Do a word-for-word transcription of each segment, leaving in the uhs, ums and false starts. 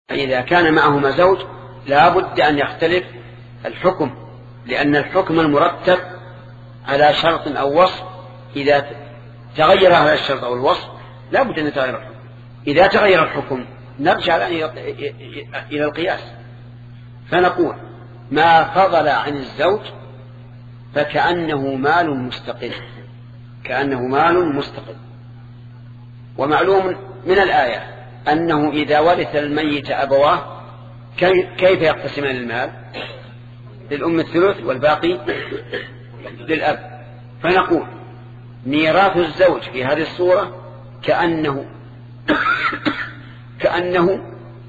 إذا كان معهما زوج لا بد أن يختلف الحكم، لأن الحكم المرتب على شرط أو وصف إذا تغير هذا الشرط أو الوصف لا بد أن يتغير الحكم. إذا تغير الحكم نرجع إلى القياس فنقول ما فضل عن الزوج فكأنه مال مستقل، كأنه مال مستقل. ومعلوم من الآية أنه إذا ورث الميت أبواه كيف يقتسمان المال؟ للأم الثلث والباقي للأب. فنقول ميراث الزوج في هذه الصورة كأنه كأنه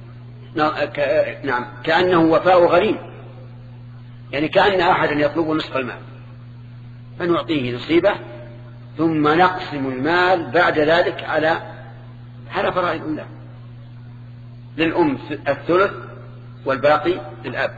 نعم كأنه وفاء غريم، يعني كأن أحدا يطلب نصف المال فنعطيه نصيبه ثم نقسم المال بعد ذلك على على فرائض الله، للأم الثلث والباقي للأب.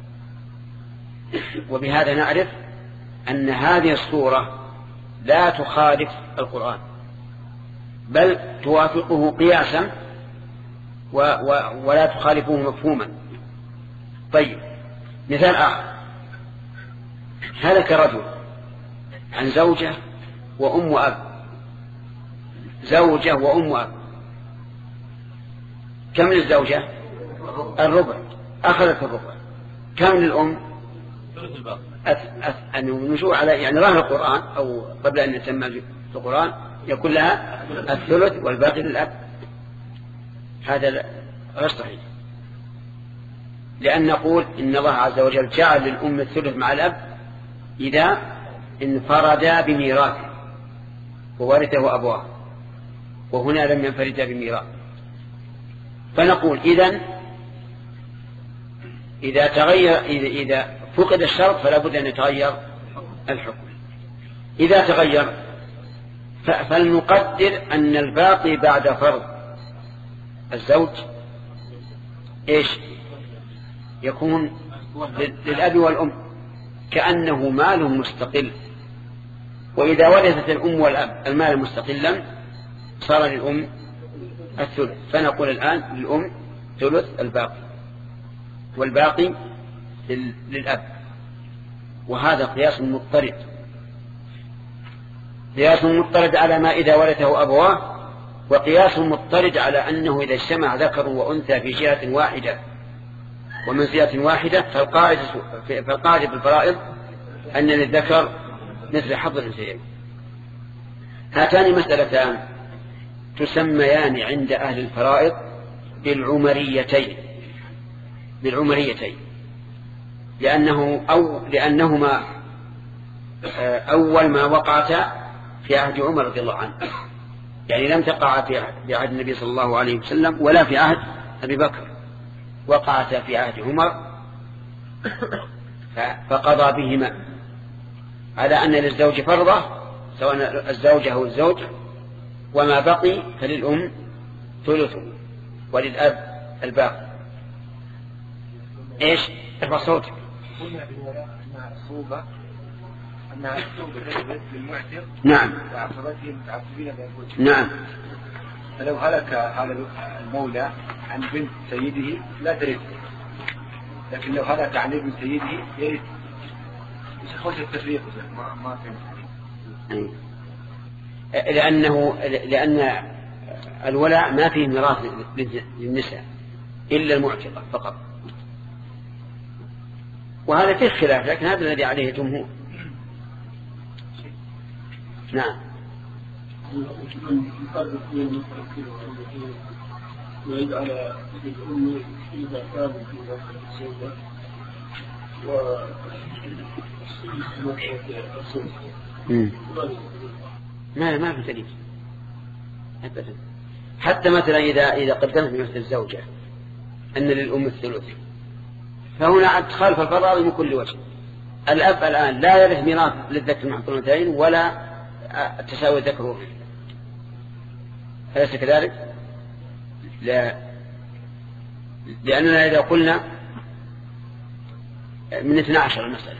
وبهذا نعرف أن هذه الصورة لا تخالف القرآن بل توافقه قياسا و و ولا تخالفه مفهوما. طيب مثال آخر، هلك رجل عن زوجة وأم وأب، زوجة وأم وأب، كم للزوجة؟ الربع، أخذت الربع. كم للأم؟ النشوء على يعني ظاهر القرآن أو قبل أن يسمى في القرآن يكون لها الثلث والباقي للأب. هذا غير صحيح، لأن نقول إن الله عز وجل جعل للأم الثلث مع الأب إذا انفردا بميراثه وورثه أبواه، وهنا لم ينفردا بميراث. فنقول إذن إذا تغير إذا, إذا فقد الشرط فلا بد أن يتغير الحكم. إذا تغير فلنقدر أن الباقي بعد فرض الزوج إيش يكون؟ للأب والأم، كأنه مال مستقل. وإذا ورثت الأم والأب المال مستقلا صار للأم الثلث، فنقول الآن للأم ثلث الباقي والباقي للأب. وهذا قياس مضطرد، قياس مضطرد على ما إذا ورثه أبواه، وقياس مضطرد على أنه إذا اجتمع ذكر وأنثى في جهة واحدة ومن جهة واحدة فالقاعدة فالقاعدة في الفرائض أن للذكر مثل حظ الأنثيين. هاتان مسألتان تسميان عند أهل الفرائض بالعمريتين، بالعمريتين لأنه أو لأنهما أول ما وقعتا في عهد عمر رضي الله عنه، يعني لم تقع في عهد النبي صلى الله عليه وسلم ولا في عهد أبي بكر، وقعتا في عهد عمر فقضى بهما على أن للزوج فرضة سواء الزوجة أو الزوج، وما بقي فللأم ثلث وللأب الباقي. إيش؟ ارفع صوتك. قلنا أنها الصوبة أنها الصوبة تثبت للمعتق نعم وعصبته متعصبين بأنفسهم. نعم. فلو هلك هذا المولى عن بنت سيده لا ترث، لكن لو هلك عن ابن سيده يرث. إيش خوش التفريق؟ ما ما فهمت. لأنه لأن الولاء ما فيه ميراث للنساء إلا المعتقة فقط، وهذا فيه خلاف لكن هذا الذي عليه الجمهور. نعم. ويجعل الأم إذا كان في ذلك الزوجة ما ما في دليل أبدا. حتى مثلا إذا إذا قدمت مثل الزوجة أن للأم الثلث فهنا تخالف الفرائض من كل وجه. الأب الآن لا يرث ميراث للذكر مع الأنثيين ولا تساوي الذكر والأنثى، أليس كذلك؟ لا، لأننا إذا قلنا من اثنى عشر المسألة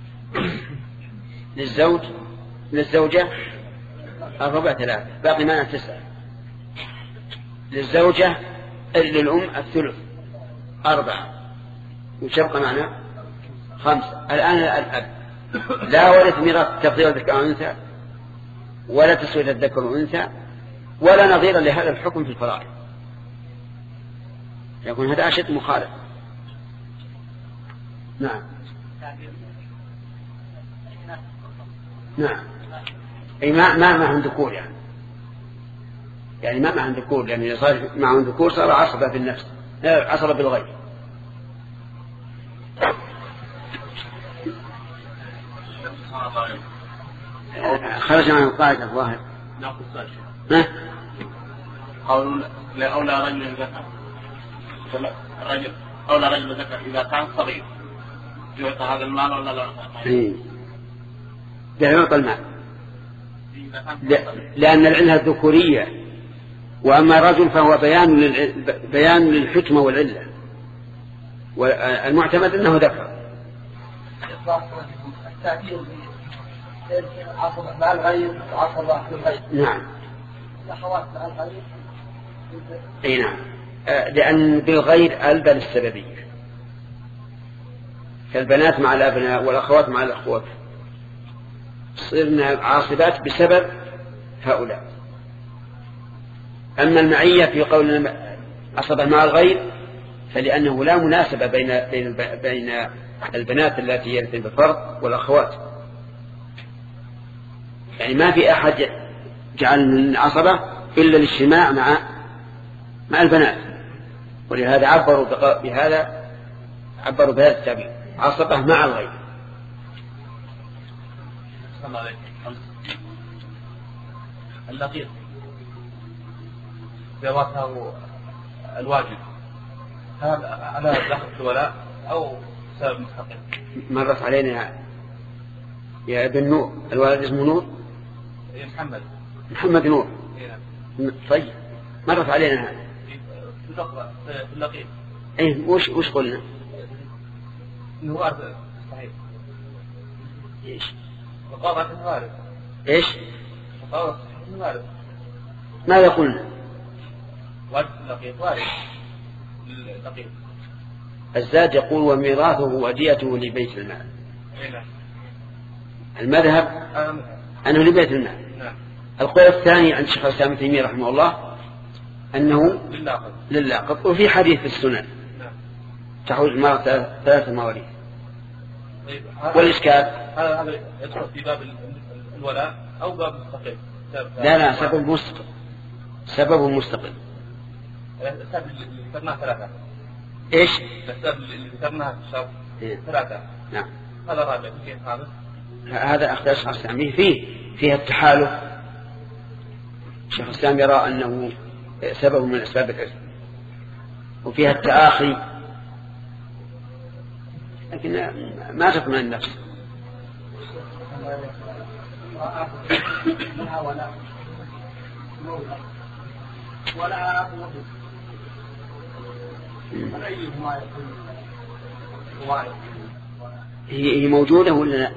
للزوج للزوجة الربع ثلاثة باقي معنا تسعة، للزوجة للأم الثلث أربعة وش يبقى معنا؟ خمسة. الآن الأب لا ورث ميراث تفضيل الذكر والأنثى ولا تسوية الذكر والأنثى ولا نظير لهذا الحكم في الفرائض، يكون هذا أشد مخالف. نعم نعم أي ما ما معهم ذكور يعني يعني ما معهم ذكور، لأن يعني صار معهم ذكور صار عصبة بالنفس عصبة بالغير. خرج عن القاعدة الظاهر. ها؟ قول لأولى رجل ذكر رجل أولى رجل ذكر إذا كان صغير يعطى هذا المال ولا لا؟ إيه. يعطى المال لأن العلة الذكورية، وأما الرجل فهو بيان للع... بيان للحكمة والعلة، والمعتمد أنه ذكر. عصبة مع الغير وعصبة بالغير. نعم. الأخوات مع الغير. أي نعم. لأن بالغير ألبى للسببية، كالبنات مع الأبناء والأخوات مع الأخوات صرنا عاصبات بسبب هؤلاء. أما المعية في قول عصبة مع الغير فلأنه لا مناسبة بين بين بين البنات التي يرثن بالفرض والأخوات، يعني ما في أحد جعل من عصبة إلا الاجتماع مع مع البنات، ولهذا عبروا بهذا عبروا بهذا التعبير عصبة مع الغير. اللقيط زواجه الواجب هل على دخل الولاء أو سبب مستقل؟ مرت علينا يا ابن نور، الولد اسمه نور محمد محمد نور. طيب مرت علينا هذا في اللقيط. ايه وش وش قلنا؟ انه وارث صحيح. ايش؟ وقاضة الوارث. ايش؟ وقاضة الوارث. ماذا قلنا؟ وارث اللقيط وارث اللقيط. الزاد يقول وميراثه وديته لبيت المال. المذهب أنه لبيت المال. نعم. القول الثاني عند شيخ الإسلام ابن تيمية رحمه الله أنه للاقط، وفي حديث في السنن نعم. تحوز المرأة ثلاثة مواريث. والإشكال هذا يدخل في باب الولاء أو باب مستقل؟ لا لا سبب مستقل، سبب مستقل. الأسباب اللي ذكرناها ثلاثة. إيش؟ الأسباب اللي ذكرناها ثلاثة. نعم. هذا رابع كيف هذا؟ هذا أخذ شيخ الإسلام فيه فيها التحالف. شيخ الإسلام يرى أنه سبب من أسباب الإثم، وفيها التآخي، لكن ما تطمئن النفس. ولا هي موجودة ولا لا؟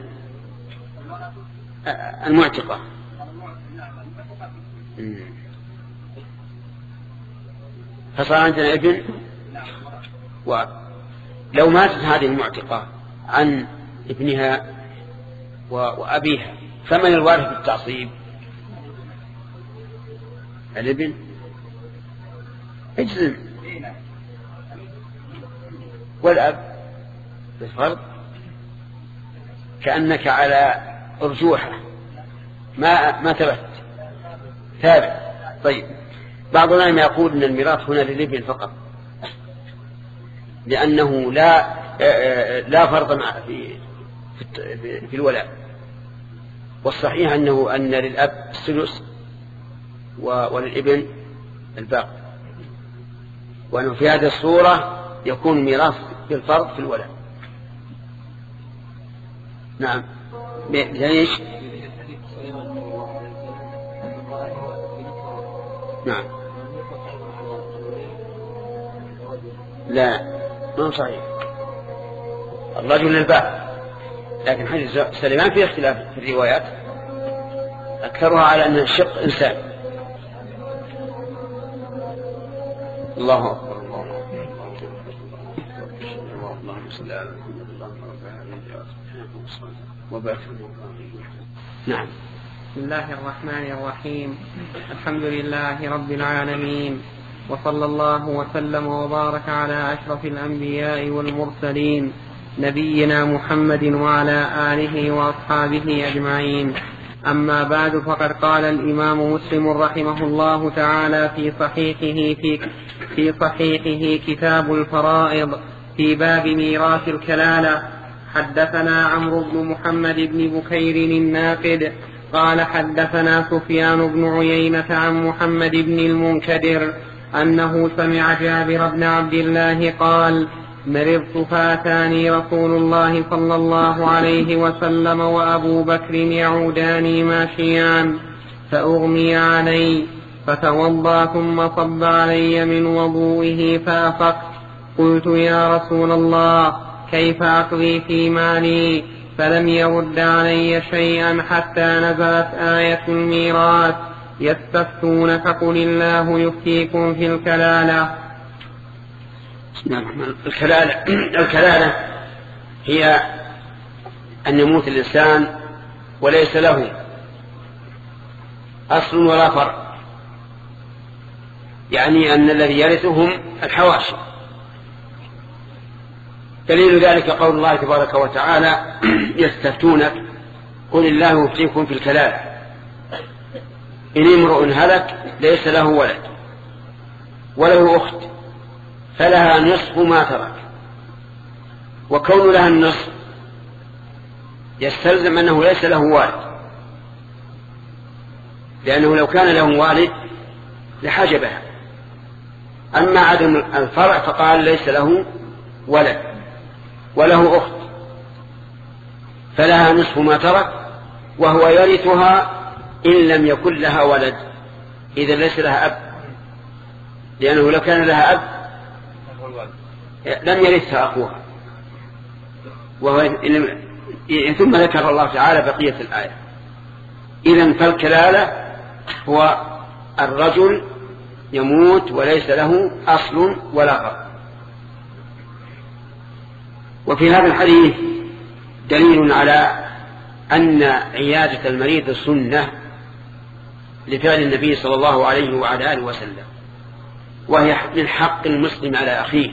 المعتقة. فصار عندنا ابن ولو ماتت هذه المعتقة عن ابنها وأبيها فمن الوارث بالتعصيب؟ الابن. اجزم. والأب بالفرض كأنك على أرجوحة ما ما ثبت ثابت. طيب بعض العلماء يقول أن الميراث هنا للابن فقط، لأنه لا لا فرض في في الولاء، والصحيح أنه أن للأب الثلث وللابن الباقي، وأنه في هذه الصورة يكون ميراث بالفرض في الولاء. نعم. ليش؟ نعم. لا ما صحيح، الرجل للباب، لكن حديث سليمان فيه اختلاف في الروايات، أكثرها على أن الشق إنسان. الله أكبر. اللهم صل على محمد وبارك. نعم. بسم الله الرحمن الرحيم. الحمد لله رب العالمين، وصلى الله وسلم وبارك على أشرف الأنبياء والمرسلين نبينا محمد وعلى آله وأصحابه أجمعين. أما بعد، فقد قال الإمام مسلم رحمه الله تعالى في صحيحه في, في صحيحه كتاب الفرائض في باب ميراث الكلالة: حدثنا عمرو بن محمد بن بكير الناقد قال حدثنا سفيان بن عيينة عن محمد بن المنكدر أنه سمع جابر بن عبد الله قال: مرضت فأتاني رسول الله صلى الله عليه وسلم وأبو بكر يعوداني ماشيان فأغمي علي، فتوضأ ثم صب علي من وضوئه فأفقت. قلت: يا رسول الله، كيف أقضي في مالي؟ فلم يرد علي شيئا حتى نزلت آية الميراث: يستفتونك قل الله يفتيكم في الكلالة. الكلالة الكلالة هي أن يموت الإنسان وليس له أصل ولا فرع، يعني أن الذي يرثهم الحواشي. دليل ذلك قول الله تبارك وتعالى: يستفتونك قل الله يفتيكم في الكلالة إن امرؤ هلك ليس له ولد وله أخت فلها نصف ما ترك. وكون لها النصف يستلزم أنه ليس له والد، لأنه لو كان له والد لحجبها. أما عدم الفرع فقال ليس له ولد وله أخت فلها نصف ما ترك، وهو يرثها إن لم يكن لها ولد، إذا ليس لها أب، لأنه لو كان لها أب لم يرثها أخوها. وهو ثم ذكر الله تعالى بقية الآية. إذن فالكلالة هو الرجل يموت وليس له أصل ولا فرع. وفي هذا الحديث دليل على أن عيادة المريض سنة لفعل النبي صلى الله عليه وعلى آله وسلم، وهي من حق المسلم على أخيه،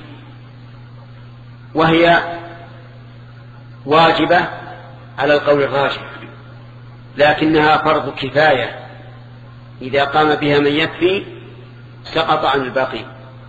وهي واجبة على القول الراجح، لكنها فرض كفاية، إذا قام بها من يكفي سقط عن الباقي.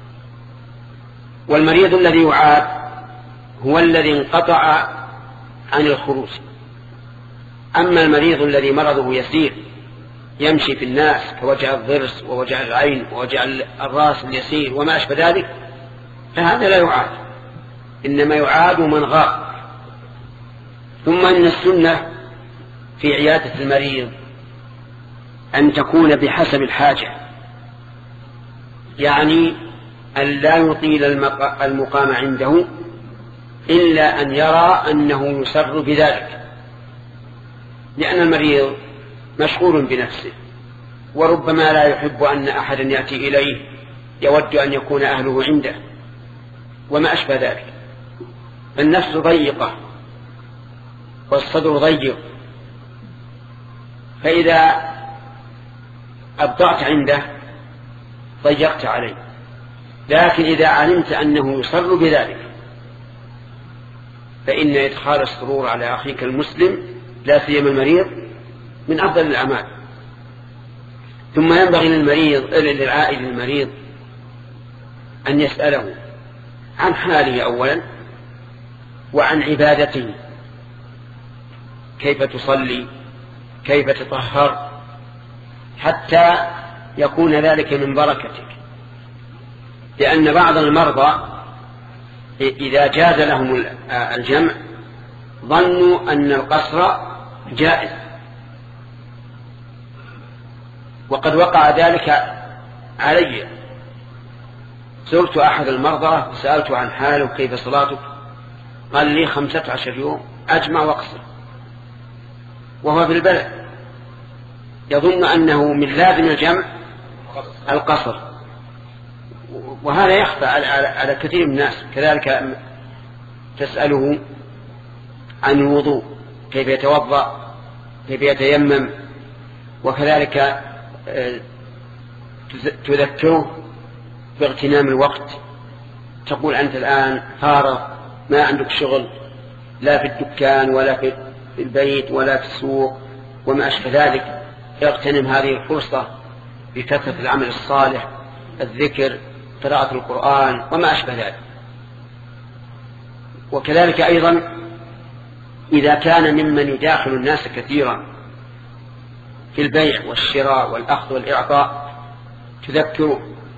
والمريض الذي يعاد هو الذي انقطع عن الخروج. أما المريض الذي مرضه يسير يمشي في الناس كوجع الضرس ووجع العين ووجع الرأس اليسير وما أشبه ذلك، فهذا لا يعاد، إنما يعاد من غاب. ثم إن السنة في عيادة المريض أن تكون بحسب الحاجة، يعني أن لا يطيل المقام عنده إلا أن يرى أنه يسر بذلك، لأن المريض مشغول بنفسه، وربما لا يحب أن أحدا يأتي إليه، يود أن يكون أهله عنده وما أشبه ذلك. النفس ضيقة والصدر ضيق، فإذا أبطأت عنده ضيقت عليه. لكن إذا علمت أنه يصر بذلك فإن إدخال السرور على أخيك المسلم لا سيما المريض من أفضل الأعمال. ثم ينبغي للمريض للعائد المريض أن يسأله عن حاله أولا وعن عبادته، كيف تصلي، كيف تطهر، حتى يكون ذلك من بركتك. لأن بعض المرضى إذا جاز لهم الجمع ظنوا أن القصر جائز، وقد وقع ذلك علي. زرت أحد المرضى وسألته عن حاله كيف صلاتك، قال لي خمسة عشر يوم أجمع وأقصر، وهو في البلد يظن أنه من لازم الجمع القصر، وهذا يخفى على كثير من الناس. كذلك تسأله عن الوضوء، كيف يتوضأ، كيف يتيمم، وكذلك تذكره باغتنام الوقت. تقول أنت الآن فارغ، ما عندك شغل لا في الدكان ولا في البيت ولا في السوق وما أشبه ذلك، اغتنم هذه الفرصة بكثرة العمل الصالح، الذكر، قراءة القرآن وما أشبه ذلك. وكذلك أيضا إذا كان ممن يداخل الناس كثيرا في البيع والشراء والأخذ والإعطاء، تذكره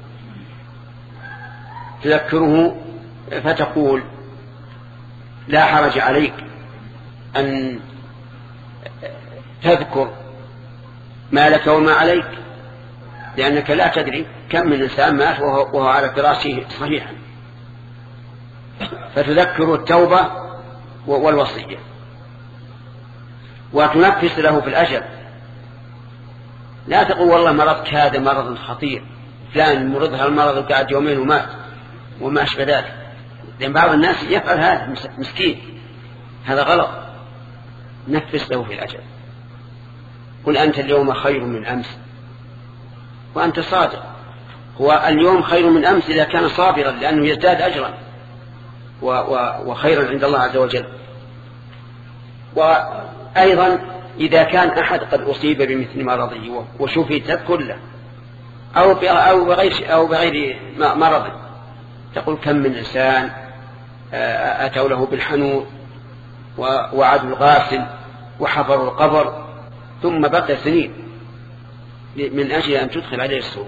تذكره فتقول لا حرج عليك أن تذكر ما لك وما عليك، لأنك لا تدري كم من إنسان مات وهو على فراشه صحيحا، فتذكر التوبة والوصية، وتنفس له في الأجل. لا تقول والله مرضك هذا مرض خطير، فلان مرضها المرض وقعد يومين ومات وما أشبه ذلك، لأن بعض الناس يفعل هذا مسكين، هذا غلط. نفس له في الأجل، قل أنت اليوم خير من أمس وأنت صادق. هو اليوم خير من أمس إذا كان صابرا، لأنه يزداد أجرا وخيرا عند الله عز وجل. وأيضا إذا كان أحد قد أصيب بمثل مرضه وشفي تذكر له، أو بغير, أو بغير مرض، تقول كم من إنسان أتوا له بالحنوط وعدوا الغاسل وحفروا القبر ثم بقي سنين من أجل أن تدخل عليه السوء.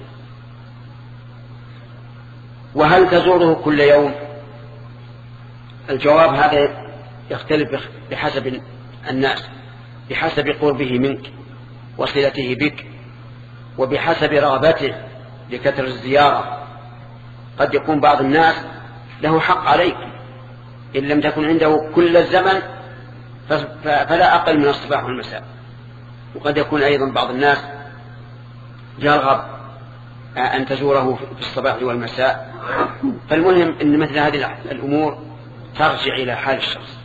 وهل تزوره كل يوم؟ الجواب هذا يختلف بحسب الناس، بحسب قربه منك وصلته بك، وبحسب رغبته لكثر الزيارة. قد يكون بعض الناس له حق عليك إن لم تكن عنده كل الزمن فلا أقل من الصباح والمساء، وقد يكون أيضا بعض الناس يرغب أن تزوره في الصباح والمساء. فالمهم أن مثل هذه الأمور ترجع إلى حال الشخص.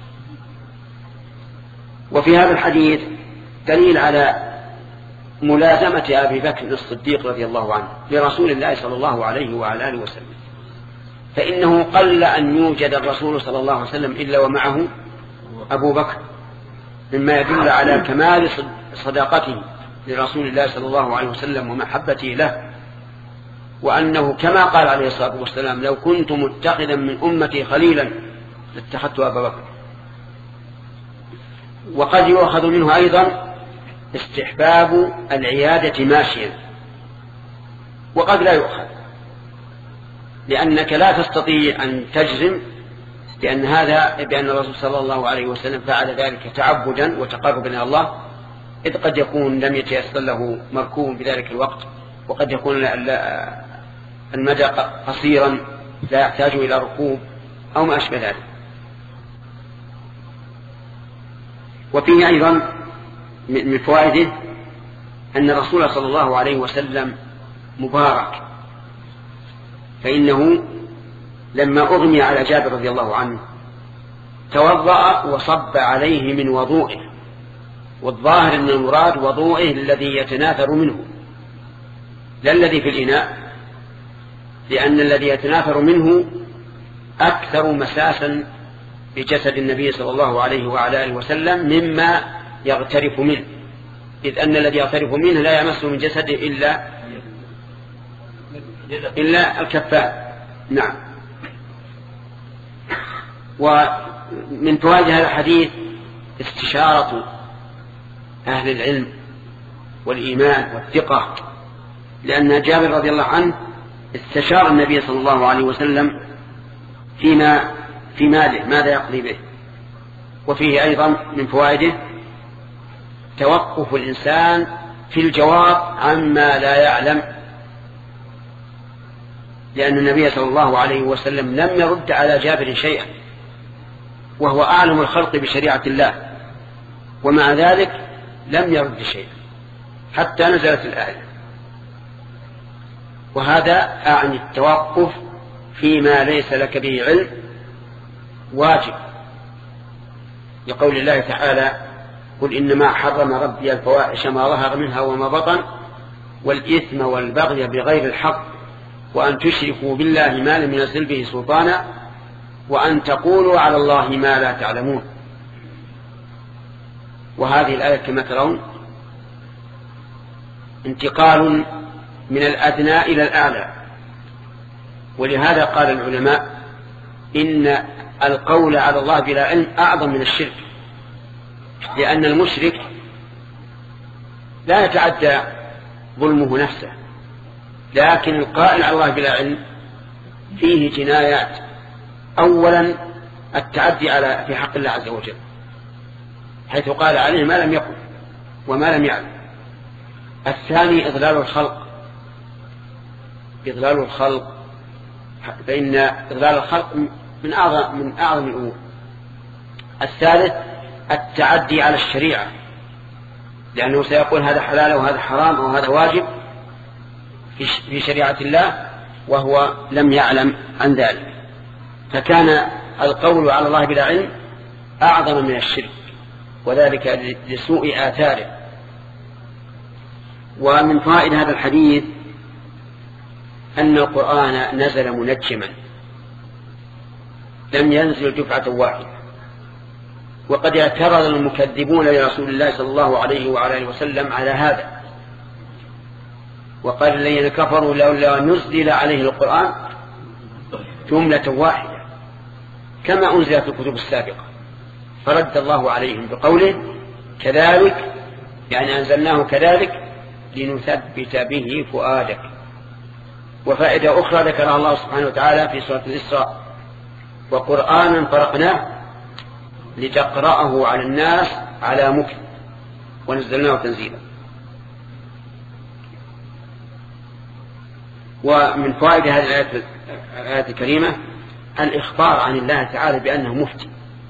وفي هذا الحديث دليل على ملازمة أبي بكر الصديق رضي الله عنه لرسول الله صلى الله عليه وعلى آله وسلم، فإنه قل أن يوجد الرسول صلى الله عليه وسلم إلا ومعه أبو بكر، مما يدل على كمال صداقته لرسول الله صلى الله عليه وسلم ومحبته له، وأنه كما قال عليه الصلاة والسلام لو كنت متخذا من أمتي خليلا لاتخذت أبا بكر. وقد يؤخذ منه أيضا استحباب العيادة ماشيا، وقد لا يؤخذ، لأنك لا تستطيع أن تجزم بأن هذا بأن الرسول صلى الله عليه وسلم فعل ذلك تعبدا وتقربا إلى الله، إذ قد يكون لم يتيسر له مركوب بذلك الوقت، وقد يكون المدى قصيرا لا يحتاج إلى ركوب أو ما أشبه ذلك. وفيه أيضا من فوائده أن الرسول صلى الله عليه وسلم مبارك، فإنه لما أغمي على جابر رضي الله عنه توضأ وصب عليه من وضوئه، والظاهر أن المراد وضوئه الذي يتناثر منه لا الذي في الإناء، لأن الذي يتناثر منه أكثر مساسا بجسد النبي صلى الله عليه وعلى آله وسلم مما يغترف منه، إذ أن الذي يغترف منه لا يمس من جسده إلا إلا الكفان. نعم. ومن فوائد هذا الحديث استشارة أهل العلم والإيمان والثقة، لأن جابر رضي الله عنه استشار النبي صلى الله عليه وسلم فيما في ماله ماذا يقضي به. وفيه أيضا من فوائده توقف الإنسان في الجواب عما لا يعلم، لأن النبي صلى الله عليه وسلم لم يرد على جابر شيئا وهو أعلم الخلق بشريعة الله، ومع ذلك لم يرد شيئا حتى نزلت الآية. وهذا أعني التوقف فيما ليس لك به علم واجب لقول الله تعالى قل إنما حرم ربي الفواحش ما ظهر منها وما بطن والإثم والبغي بغير الحق وأن تشركوا بالله ما لم ينزل به سلطانا وأن تقولوا على الله ما لا تعلمون. وهذه الآية كما ترون انتقال من الأدنى إلى الأعلى. ولهذا قال العلماء إن القول على الله بلا علم أعظم من الشرك، لأن المشرك لا يتعدى ظلمه نفسه، لكن القائل على الله بلا علم فيه جنايات. أولا التعدي على في حق الله عز وجل، حيث قال عليه ما لم يقل وما لم يعلم. الثاني إضلال الخلق، إضلال الخلق، فإن إضلال الخلق من أعظم من أعظم الأمور. الثالث التعدي على الشريعة، لأنه سيقول هذا حلال وهذا حرام أو هذا واجب في شريعة الله وهو لم يعلم عن ذلك، فكان القول على الله بلا علم أعظم من الشرك، وذلك لسوء آثاره. ومن فائدة هذا الحديث أن القرآن نزل منجما، لم ينزل دفعة واحدة. وقد اعترض المكذبون لرسول الله صلى الله عليه وعلى آله وسلم على هذا، وقال الذين كفروا لولا نزل عليه القرآن جملة واحدة كما أنزل في الكتب السابقة، فرد الله عليهم بقوله كذلك، يعني أنزلناه كذلك لنثبت به فؤادك. وفائدة أخرى ذكرها الله سبحانه وتعالى في سورة الإسراء وقرآنا فرقناه لتقرأه على الناس على مكث ونزلناه تنزيلا. ومن فائدة هذه الآية الكريمة الإخبار عن الله تعالى بأنه مفتي،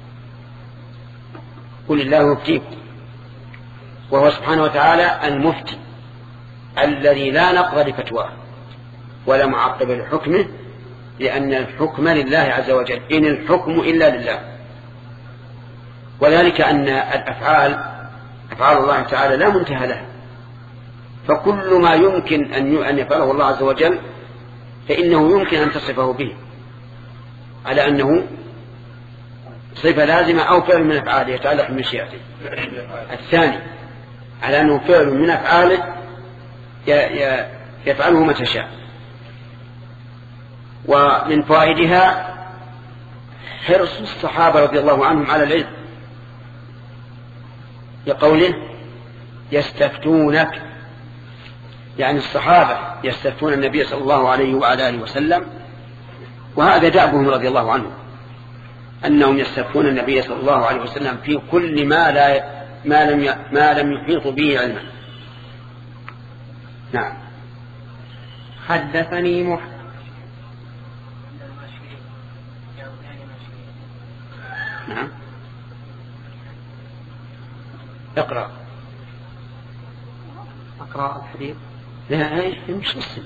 قل الله يفتيكم، وهو سبحانه وتعالى المفتي الذي لا نقض لفتواه ولا معقب لحكمه، لأن الحكم لله عز وجل، إن الحكم إلا لله. وذلك أن الأفعال أفعال الله تعالى لا منتهى لها، فكل ما يمكن أن يفعله الله عز وجل فإنه يمكن أن تصفه به على أنه صفة لازمة أو فعل من أفعاله يتعلق بمشيئته. الثاني على أنه فعل من أفعاله يفعله متى شاء. ومن فائدها حرص الصحابة رضي الله عنهم على العلم، لقوله يستفتونك، يعني الصحابة يستفتون النبي صلى الله عليه وعلى آله وسلم، وهذا دأبهم رضي الله عنهم أنهم يستفتون النبي صلى الله عليه وسلم في كل ما لا ما لم ما لم يحيطوا به علما. نعم. حدثني مح... نعم. اقرأ أقرأ الحديث. لا هي مش مسلم.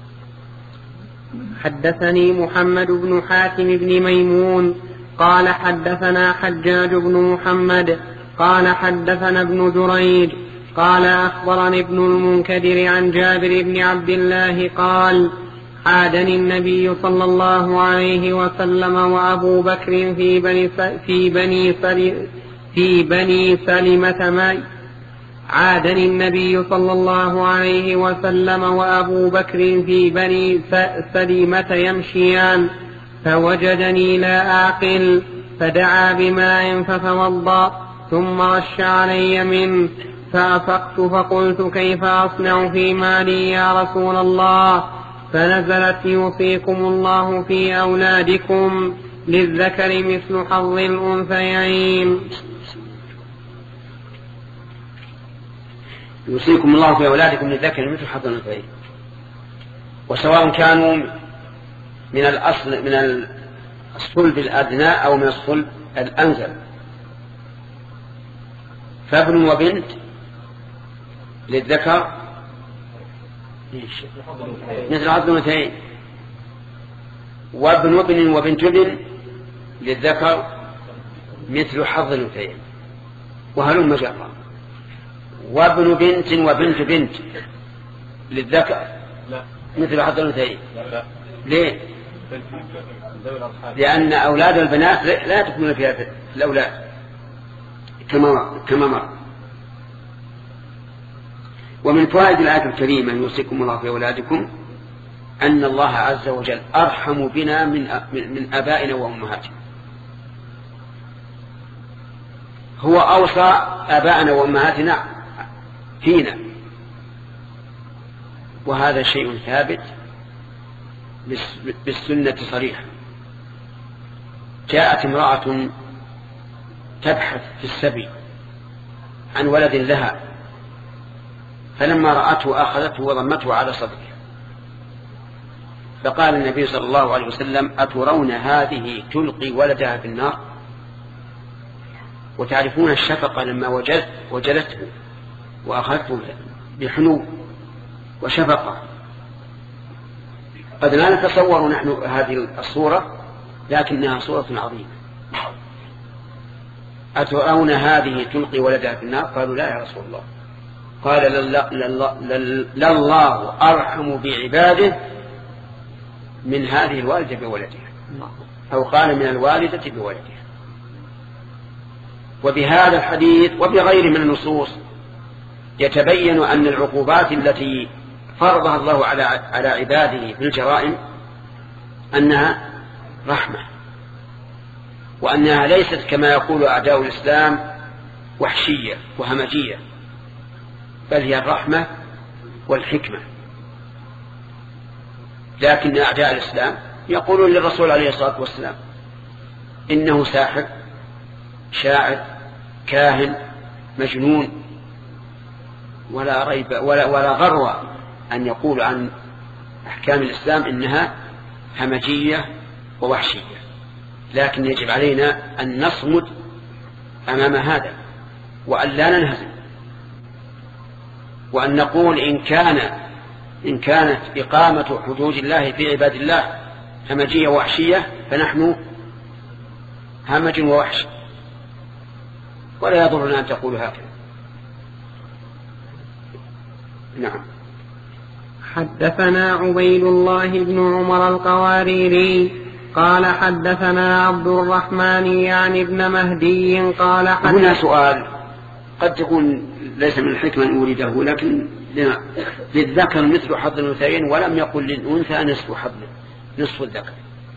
حدثني محمد بن حاتم بن ميمون قال حدثنا حجاج بن محمد قال حدثنا ابن جريج قال أخبرني ابن المنكدر عن جابر بن عبد الله قال عادني النبي صلى الله عليه وسلم وأبو بكر في بني في بني في بني سلمة معي عادني النبي صلى الله عليه وسلم وأبو بكر في بني سلمة يمشيان فوجدني لا أعقل فدعا بماء فتوضأ ثم رش علي منه فأفقت فقلت كيف أصنع في مالي يا رسول الله؟ فنزلت يوصيكم الله في أولادكم للذكر مثل حظ الأنثيين. يوصيكم الله في أولادكم للذكر مثل حظ الأنثيين، وسواء كانوا من الأصل من الصلب الأدنى أو من الصلب الأنزل، فابن وبنت للذكر مثل حظ الأنثيين، وابن ابن وبنت ابن للذكر مثل حظ الأنثيين وهلم جرا. وابن بنت وبنت بنت للذكر مثل حظ الأنثيين. ليه؟ لأن أولاد البنات لا تكون فيها في الأولاد كما كما مر. ومن فوائد الآية الكريمة يوصيكم الله في أولادكم أن الله عز وجل أرحم بنا من من آبائنا وأمهاتنا. هو أوصى آبائنا وأمهاتنا فينا، وهذا شيء ثابت بالسنة صريحة. جاءت امرأة تبحث في السبي عن ولد لها، فلما رأته أخذته وضمته على صدره، فقال النبي صلى الله عليه وسلم: أترون هذه تلقي ولدها في النار؟ وتعرفون الشفقة لما وجد وجلته وأخذته بحنو وشفقة. قد لا نتصور نحن هذه الصورة، لكنها صورة عظيمة. أترون هذه تلقي ولدها في النار؟ قالوا: لا يا رسول الله. قال: لله أرحم بعباده من هذه الوالدة بولدها، أو قال من الوالدة بولدها. وبهذا الحديث وبغيره من النصوص يتبين أن العقوبات التي فرضها الله على على عباده بالجرائم أنها رحمة، وأنها ليست كما يقول أعداء الإسلام وحشية وهمجية، بل هي الرحمة والحكمة. لكن أعداء الإسلام يقولون للرسول عليه الصلاة والسلام إنه ساحر، شاعر، كاهن، مجنون، ولا ريب ولا, ولا غرو أن يقول عن أحكام الإسلام إنها همجية ووحشية. لكن يجب علينا أن نصمد أمام هذا، وأن لا ننهزم، وأن نقول إن كان إن كانت إقامة حدود الله في عباد الله همجية ووحشية فنحن همج ووحش، ولا يضرنا أن تقول هكذا. نعم. حدثنا عبيد الله بن عمر القواريري قال حدثنا عبد الرحمن يعني ابن مهدي قال حدثنا. هنا سؤال قد تكون ليس من الحكمة أن أريده، لكن للذكر مثل حظ الأنثيين ولم يقل للأنثى نصف حظ نصف الذكر.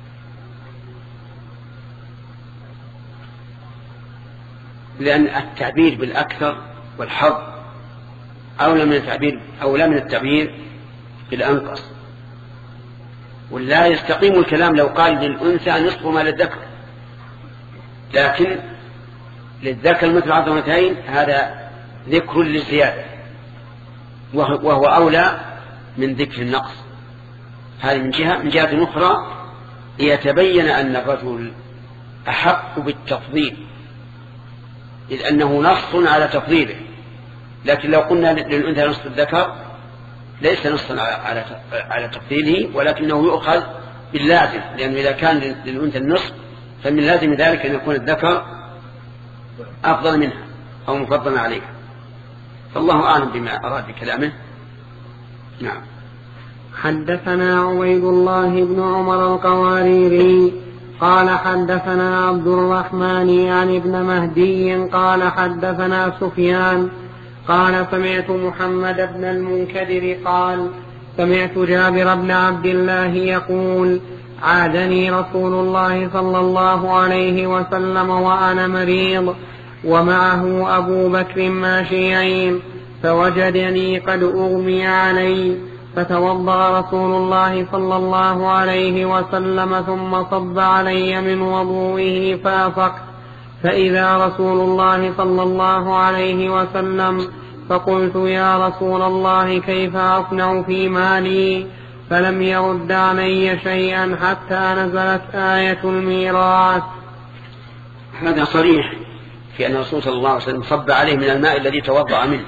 لأن التعبير بالأكثر والحظ أولى من التعبير أولى من التعبير بالأنقص. ولا يستقيم الكلام لو قال للأنثى نصف ما للذكر، لكن للذكر مثل حظ الأنثيين هذا ذكر للزيادة، وهو أولى من ذكر النقص. هذه من جهة. من جهة أخرى ليتبين أن الرجل أحق بالتفضيل، إذ أنه نص على تفضيله. لكن لو قلنا للأنثى نصف الذكر ليس نصا على على تفضيله، ولكنه يؤخذ باللازم، لأنه إذا كان للأنثى النصف فمن لازم ذلك أن يكون الذكر أفضل منها أو مفضلا عليها. فالله أعلم بما أراد بكلامه. نعم. حدثنا عبيد الله بن عمر القواريري قال حدثنا عبد الرحمن يعني ابن مهدي قال حدثنا سفيان قال سمعت محمد بن المنكدر قال سمعت جابر بن عبد الله يقول عادني رسول الله صلى الله عليه وسلم وأنا مريض ومعه أبو بكر ماشيين، فوجدني قد أغمي علي، فتوضأ رسول الله صلى الله عليه وسلم ثم صب علي من وضوئه فأفقت، فإذا رسول الله صلى الله عليه وسلم، فقلت يا رسول الله كيف أصنع في مالي؟ فلم يرد علي شيئا حتى نزلت آية الميراث. هذا صريح في أن الرسول صلى الله عليه وسلم صب عليه من الماء الذي توضأ منه،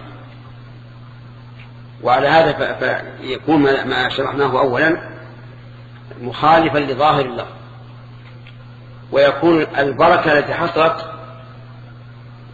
وعلى هذا فيكون ما شرحناه أولا مخالفا لظاهر الله، ويكون البركة التي حصلت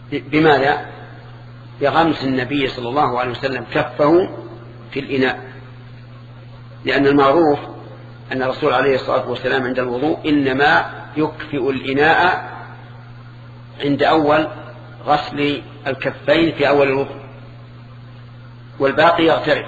بماذا؟ بغمس النبي صلى الله عليه وسلم كفه في الإناء، لأن المعروف أن الرسول عليه الصلاة والسلام عند الوضوء إنما يكفئ الإناء عند أول غسل الكفين في أول الوضوء، والباقي يغترف.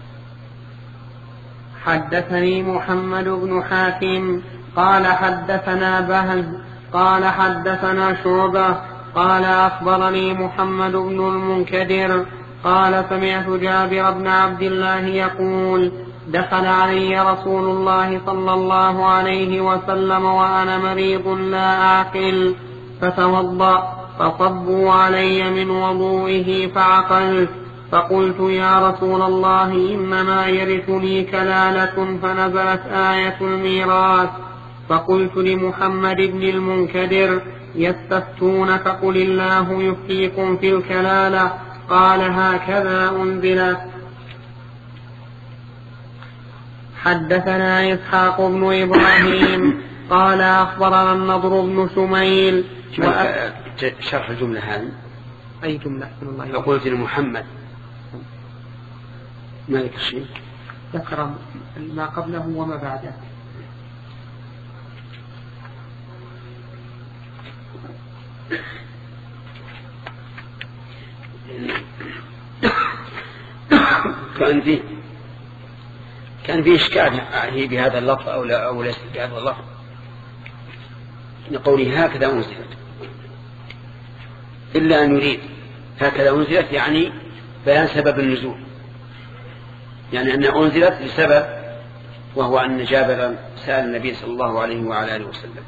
حدثني محمد بن حاتم قال حدثنا بهز قال حدثنا شعبة قال أخبرني محمد بن المنكدر قال سمعت جابر بن عبد الله يقول دخل علي رسول الله صلى الله عليه وسلم وأنا مريض لا أعقل فتوضأ فصبوا علي من وضوئه فعقلت فقلت يا رسول الله إنما يرثني كلالة فنزلت آية الميراث فقلت لمحمد بن المنكدر يستفتونك قل الله يفتيكم في الكلالة قال هكذا أنزلت. حدثنا إسحاق بن إبراهيم قال أخبرنا النضر بن شميل وأ... شرح الجملة هذه أي جملة؟ فقلت لمحمد ما ذكر شيء، ذكر ما قبله وما بعده. كان فيه كان فيه إشكال هي بهذا اللفظ أو لا أو ليس بهذا اللفظ، لقوله هكذا أنزلت، إلا أن يريد هكذا أنزلت يعني بيان سبب النزول، يعني أن أنزلت لسبب، وهو أن جابر سأل النبي صلى الله عليه وعلى آله وسلم.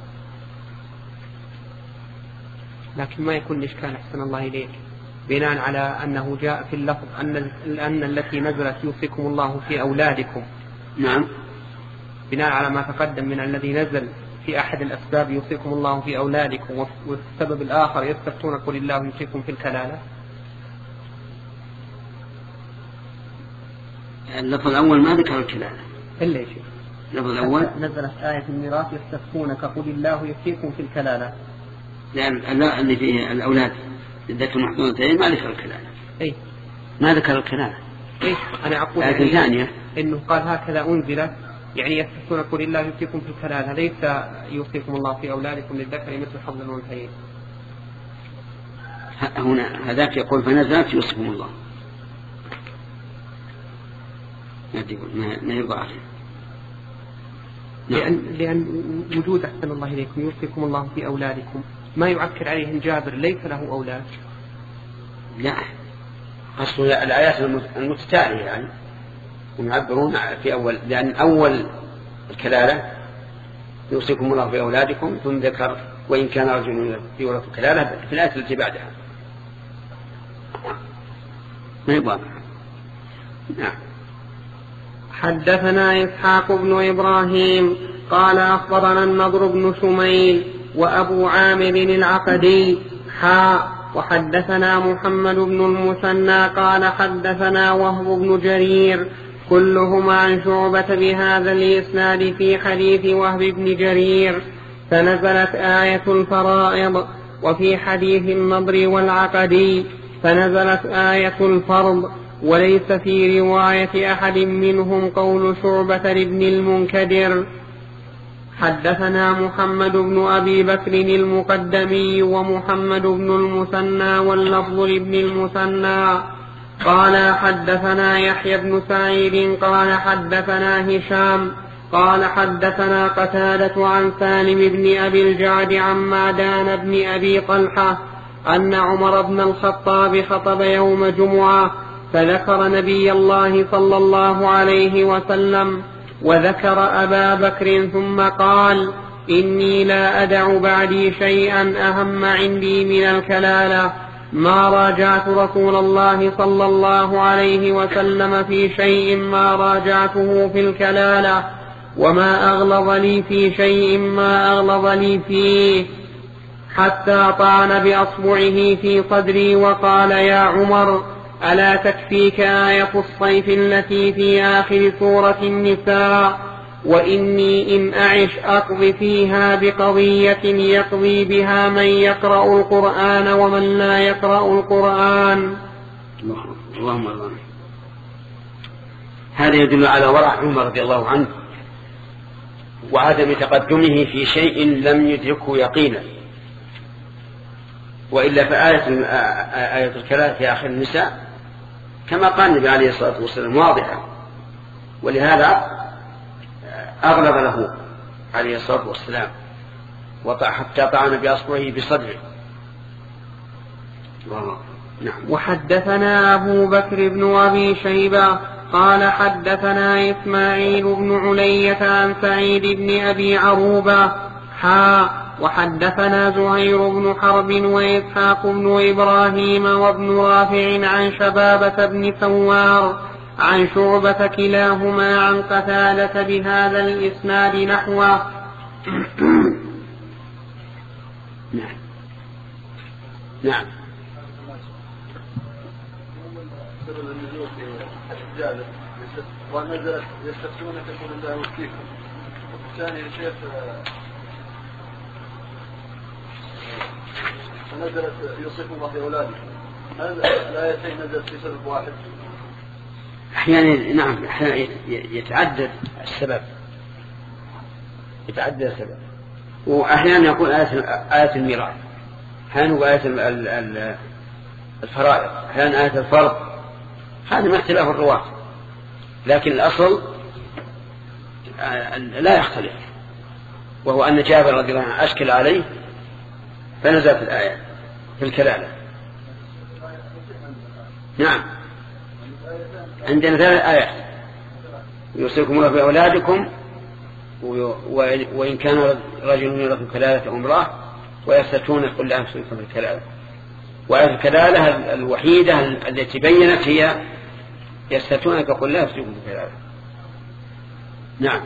لكن ما يكون الإشكال أحسن الله إليك بناء على أنه جاء في اللفظ أن, أن التي نزلت يوصيكم الله في أولادكم. نعم، بناء على ما تقدم من الذي نزل في أحد الأسباب يوصيكم الله في أولادكم، والسبب الآخر يستفتون قل الله يوصيكم في الكلالة. اللفظ الأول ما ذكر الكلالة إلا شيء. اللفظ الأول نزلت آية الميراث يستفتونك قل الله يوصيكم في الكلالة، لأن لا اللي فيه الأولاد ذكر محدودتين ما ذكر الكلالة. أي ما ذكر الكلالة. أي أنا أقول آية يعني ثانية إنه قال هكذا أنزلت يعني يستفتون قل الله يوصيكم في الكلالة، ليس يوصيكم الله في أولادكم للذكر مثل حظ الأنثيين. هنا هذاك يقول فنزلت يوصيكم الله، ما يرضى عليه، لأن, لأن وجود أحسن الله إليكم يوصيكم الله في أولادكم ما يعكر عليهم جابر ليس له أولاد. لا، أصل الآيات المتتالية يعني يعبرون في أول، لأن أول الكلالة يوصيكم الله في أولادكم ثم ذكر وإن كان رجل يورث الكلالة في الآية التي بعدها. ما يبغى. نعم. حدثنا إسحاق بن إبراهيم قال أخبرنا النضر بن شميل وأبو عامر العقدي حاء وحدثنا محمد بن المثنى قال حدثنا وهب بن جرير كلهما عن شعبة بهذا الإسناد في حديث وهب بن جرير فنزلت آية الفرائض، وفي حديث النضر والعقدي فنزلت آية الفرض، وليس في رواية أحد منهم قول شعبة لابن المنكدر. حدثنا محمد بن أبي بكر المقدمي ومحمد بن المثنى واللفظ لابن المثنى قال حدثنا يحيى بن سعيد قال حدثنا هشام قال حدثنا قتادة عن سالم بن أبي الجعد عن معدان بن أبي طلحة أن عمر بن الخطاب خطب يوم جمعة فذكر نبي الله صلى الله عليه وسلم وذكر أبا بكر ثم قال إني لا أدع بعدي شيئا أهم عندي من الكلالة، ما راجعت رسول الله صلى الله عليه وسلم في شيء ما راجعته في الكلالة، وما أغلظ لي في شيء ما أغلظ لي فيه، حتى طعن بأصبعه في صدري وقال يا عمر ألا تكفيك آية الصيف التي في آخر سورة النساء؟ وإني إن أعش أقضي فيها بقضية يقضي بها من يقرأ القرآن ومن لا يقرأ القرآن. اللهم الله. هذا يدل على ورع عمر رضي الله عنه وعدم تقدمه في شيء لم يدركه يقينا، وإلا فآية آية الكلام في آخر النساء كما قال النبي عليه الصلاة والسلام واضحة، ولهذا أغلب له عليه الصلاة والسلام حتى طعن بأصبعه بصدره. نعم. وحدثنا أبو بكر بن أبي شيبة قال حدثنا إسماعيل بن علية عن سعيد بن أبي عروبة حا وحدثنا زهير بن حرب وإسحاق بن إبراهيم وابن رافع عن شبابة بن ثوار عن شعبة كلاهما عن قتادة بهذا الإسناد نحوه. نعم. نعم. ونزلت يستفتونك قل الله يفتيكم. الثاني يا شيخ فنزلت يوصيكم الله بأولادكم. هذا الآيتين نزلت في سبب واحد. أحيانا نعم أحيانا يتعدد السبب يتعدد السبب وأحيانا يكون آية آية الميراث، أحيانا آية الفرائض، أحيانا آية الفرض. هذا ما اختلاف الرواة، لكن الأصل لا يختلف، وهو أن جابر رضي الله عنه أشكل عليه فنزلت الآية في الكلالة. نعم. عندنا ثلاث آيات يوصيكم الله بأولادكم وإن كان رجل يورث كلالة أو امرأة ويستفتون قل لا يفتونكم في الكلالة. وآية الكلالة الوحيدة التي بينت هي يستفتونك قل لا يفتونكم في الكلالة. نعم.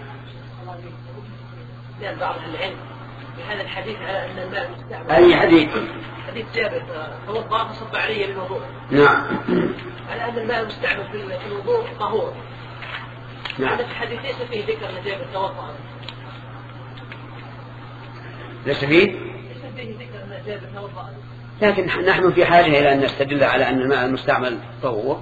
لأن بعض العلم بهذا الحديث على أن الماء مستعمل. أي حديث؟ حديث جابر توضأ فصب علي بالوضوء. نعم. على أن الماء المستعمل في الوضوء طهور. نعم. هذا الحديث ليس فيه ذكر أن جابر توضأ. ليس فيه؟ ليس فيه ذكر أن جابر توضأ. لكن نحن في حاجة إلى أن نستدل على أن الماء المستعمل طهور.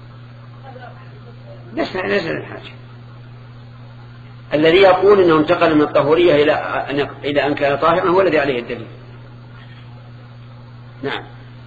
ليس ليس الحاجة. الذي يقول أنه انتقل من الطهورية إلى أن إلى أن كان طاهرا هو الذي عليه الدليل. نعم.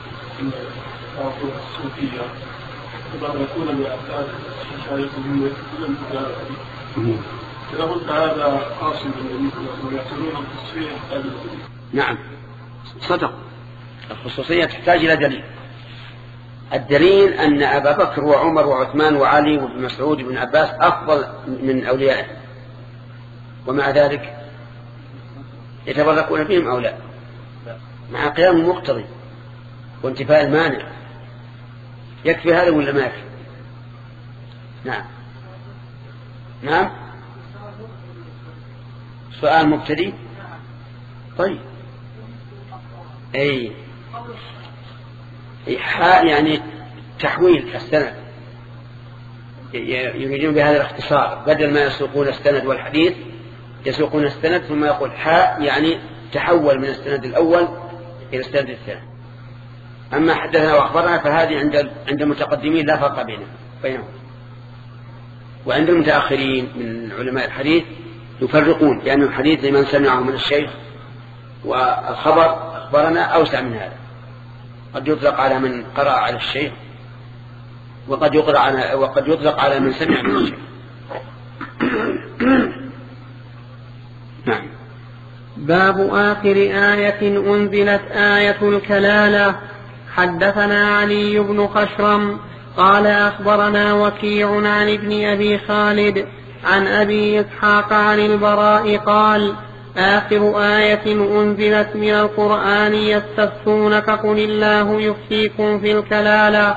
إذا قلت هذا قاصد النبي ويعتبرون الخصوصية تحتاج إلى دليل. نعم صدق. الخصوصية تحتاج إلى دليل. الدليل أن أبا بكر وعمر وعثمان وعلي وابن مسعود وابن عباس أفضل من أوليائه، ومع ذلك يتبركون بهم أو لا، مع قيام المقتضي وانتفاء المانع. يكفي هذا ولا ما يكفي؟ نعم. نعم. سؤال مبتدئ. طيب. أي حاء يعني تحويل السند، يريدون بهذا الاختصار، بدل ما يسوقون السند والحديث يسوقون السند ثم يقول حاء يعني تحول من السند الأول إلى السند الثاني. أما حدثنا وأخبرنا فهذه عند عند المتقدمين لا فرق بينهم بينهم وعند المتأخرين من علماء الحديث يفرقون، لأن يعني الحديث لمن سمعه من الشيخ، والخبر أخبرنا أوسع من هذا، قد يطلق على من قرأ على الشيخ وقد يقرأ على وقد يطلق على من سمع من الشيخ. نعم. باب آخر آية أنزلت آية الكلالة. حدثنا علي بن خشرم قال أخبرنا وكيع عن ابن أبي خالد عن أبي إسحاق عن البراء قال آخر آية أنزلت من القرآن يستفتونك قل الله يفتيكم في الكلالة.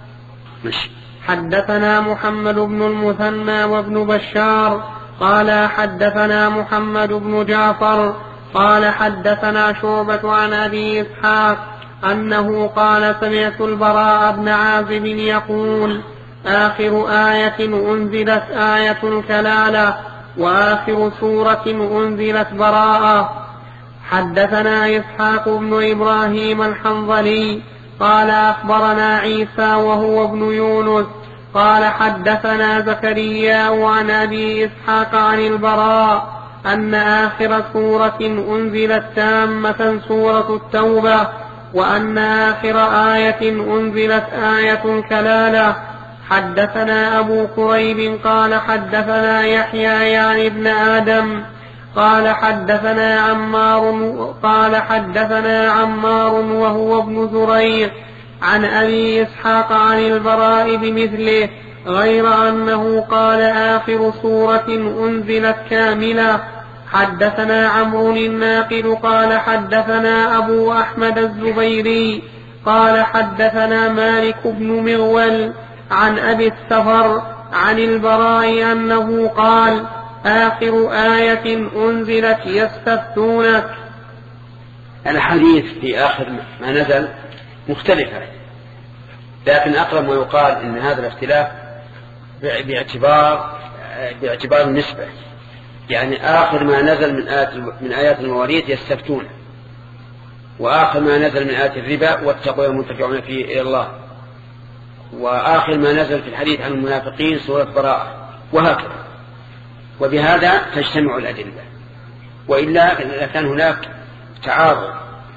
حدثنا محمد بن المثنى وابن بشار قال حدثنا محمد بن جعفر قال حدثنا شعبة عن أبي إسحاق أنه قال سمعت البراء بن عازب يقول آخر آية أنزلت آية الكلالة وآخر سورة أنزلت براءة. حدثنا إسحاق بن إبراهيم الحنظلي قال أخبرنا عيسى وهو ابن يونس قال حدثنا زكريا عن أبي إسحاق عن البراء أن آخر سورة أنزلت تامة سورة التوبة، وأن آخر آية أنزلت آية كلالة. حدثنا أبو كريب قال حدثنا يحيى يعني ابن آدم قال حدثنا عمار قال حدثنا عمار وهو ابن زريع عن أبي إسحاق عن البراء بمثله، غير أنه قال آخر سورة أنزلت كاملة. حدثنا عمرو الناقد قال حدثنا أبو أحمد الزبيري قال حدثنا مالك بن مغول عن أبي السفر عن البراء أنه قال آخر آية أنزلت يستفتونك. الحديث في آخر ما نزل مختلفة، لكن أقرب ما يقال إن هذا الاختلاف باعتبار باعتبار النسبة، يعني آخر ما نزل من آيات من آيات المواريث يستفتون، وآخر ما نزل من آيات الربا واتقوا يوما ترجعون فيه إلى الله، وآخر ما نزل في الحديث عن المنافقين سورة براءة، وهكذا. وبهذا تجتمع الأدلة، وإلا كان هناك تعارض،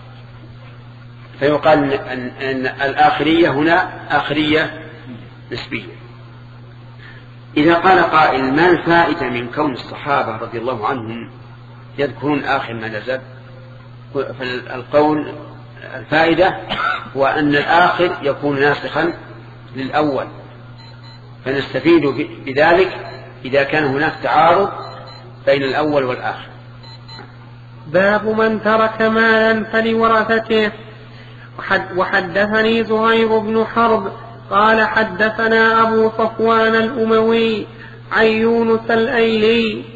فيقال أن, أن الآخرية هنا آخرية نسبية. إذا قال قائل ما الفائدة من كون الصحابة رضي الله عنهم يذكرون آخر ما نزل؟ فالقول الفائدة هو أن الآخر يكون ناسخا للأول، فنستفيد بذلك إذا كان هناك تعارض بين الأول والآخر. باب من ترك مالا فلورثته. وحدثني زهير بن حرب قال حدثنا أبو صفوان الأموي عن يونس الأيلي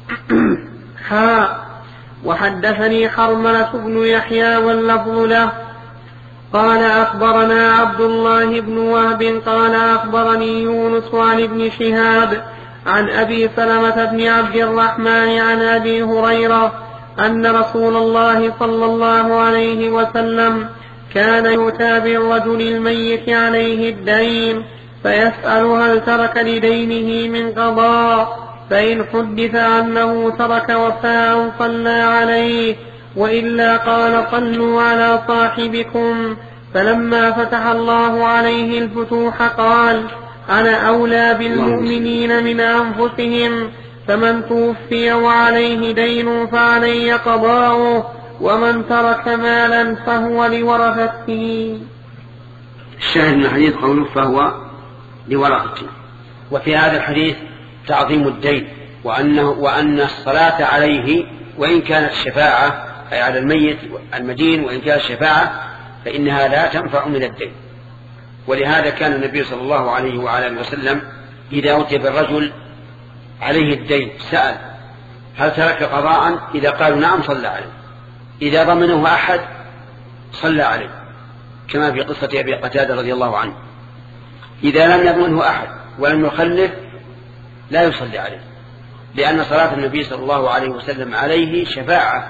حاء وحدثني حرملة بن يحيى واللفظ له قال أخبرنا عبد الله بن وهب قال أخبرني يونس عن ابن شهاب عن أبي سلمة بن عبد الرحمن عن أبي هريرة أن رسول الله صلى الله عليه وسلم كان يؤتى بالرجل الميت عليه الدين فيسأل هل ترك لدينه من قضاء، فإن حدث أنه ترك وفاء صلى عليه، وإلا قال صلوا على صاحبكم. فلما فتح الله عليه الفتوح قال أنا أولى بالمؤمنين من أنفسهم، فمن توفي وعليه دين فعلي قضاؤه، ومن ترك مالا فهو لورثته. الشاهد من الحديث قوله فهو لورثته. وفي هذا الحديث تعظيم الدين، وأنه وأن الصلاة عليه وإن كانت شفاعة أي على الميت المدين، وإن كانت شفاعة فإنها لا تنفع من الدين. ولهذا كان النبي صلى الله عليه وعلى وسلم إذا أتي بالرجل عليه الدين سأل هل ترك قضاء؟ إذا قالوا نعم صلى عليه، إذا ضمنه أحد صلى عليه، كما في قصة أبي قتادة رضي الله عنه. إذا لم يضمنه أحد ولم يخلف لا يصلي عليه، لأن صلاة النبي صلى الله عليه وسلم عليه شفاعة،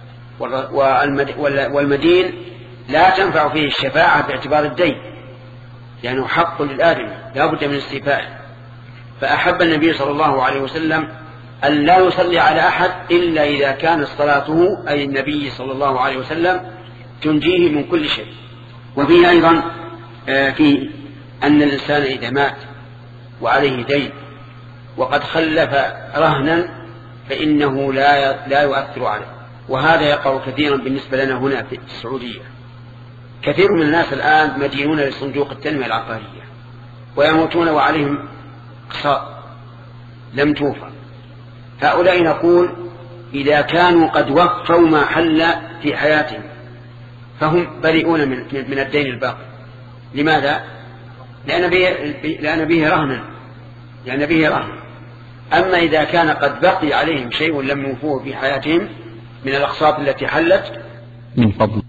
والمدين لا تنفع فيه الشفاعة باعتبار الدين، لأنه يعني حق للآدم لا بد من استيفائه. فأحب النبي صلى الله عليه وسلم أن لا يصلي على أحد إلا إذا كانت صلاته أي النبي صلى الله عليه وسلم تنجيه من كل شيء. وفيه أيضا في أن الإنسان إذا مات وعليه دين وقد خلف رهنا فإنه لا لا يؤثر عليه، وهذا يقع كثيرا بالنسبة لنا هنا في السعودية. كثير من الناس الآن مدينون لصندوق التنمية العقارية ويموتون وعليهم أقساط لم توفى. هؤلاء نقول إذا كانوا قد وفوا ما حل في حياتهم فهم بريئون من, من الدين الباقي. لماذا؟ لأن به, لأن به رهنا لأن به رهنا. أما إذا كان قد بقي عليهم شيء لم يوفوه في حياتهم من الأقساط التي حلت من فضل.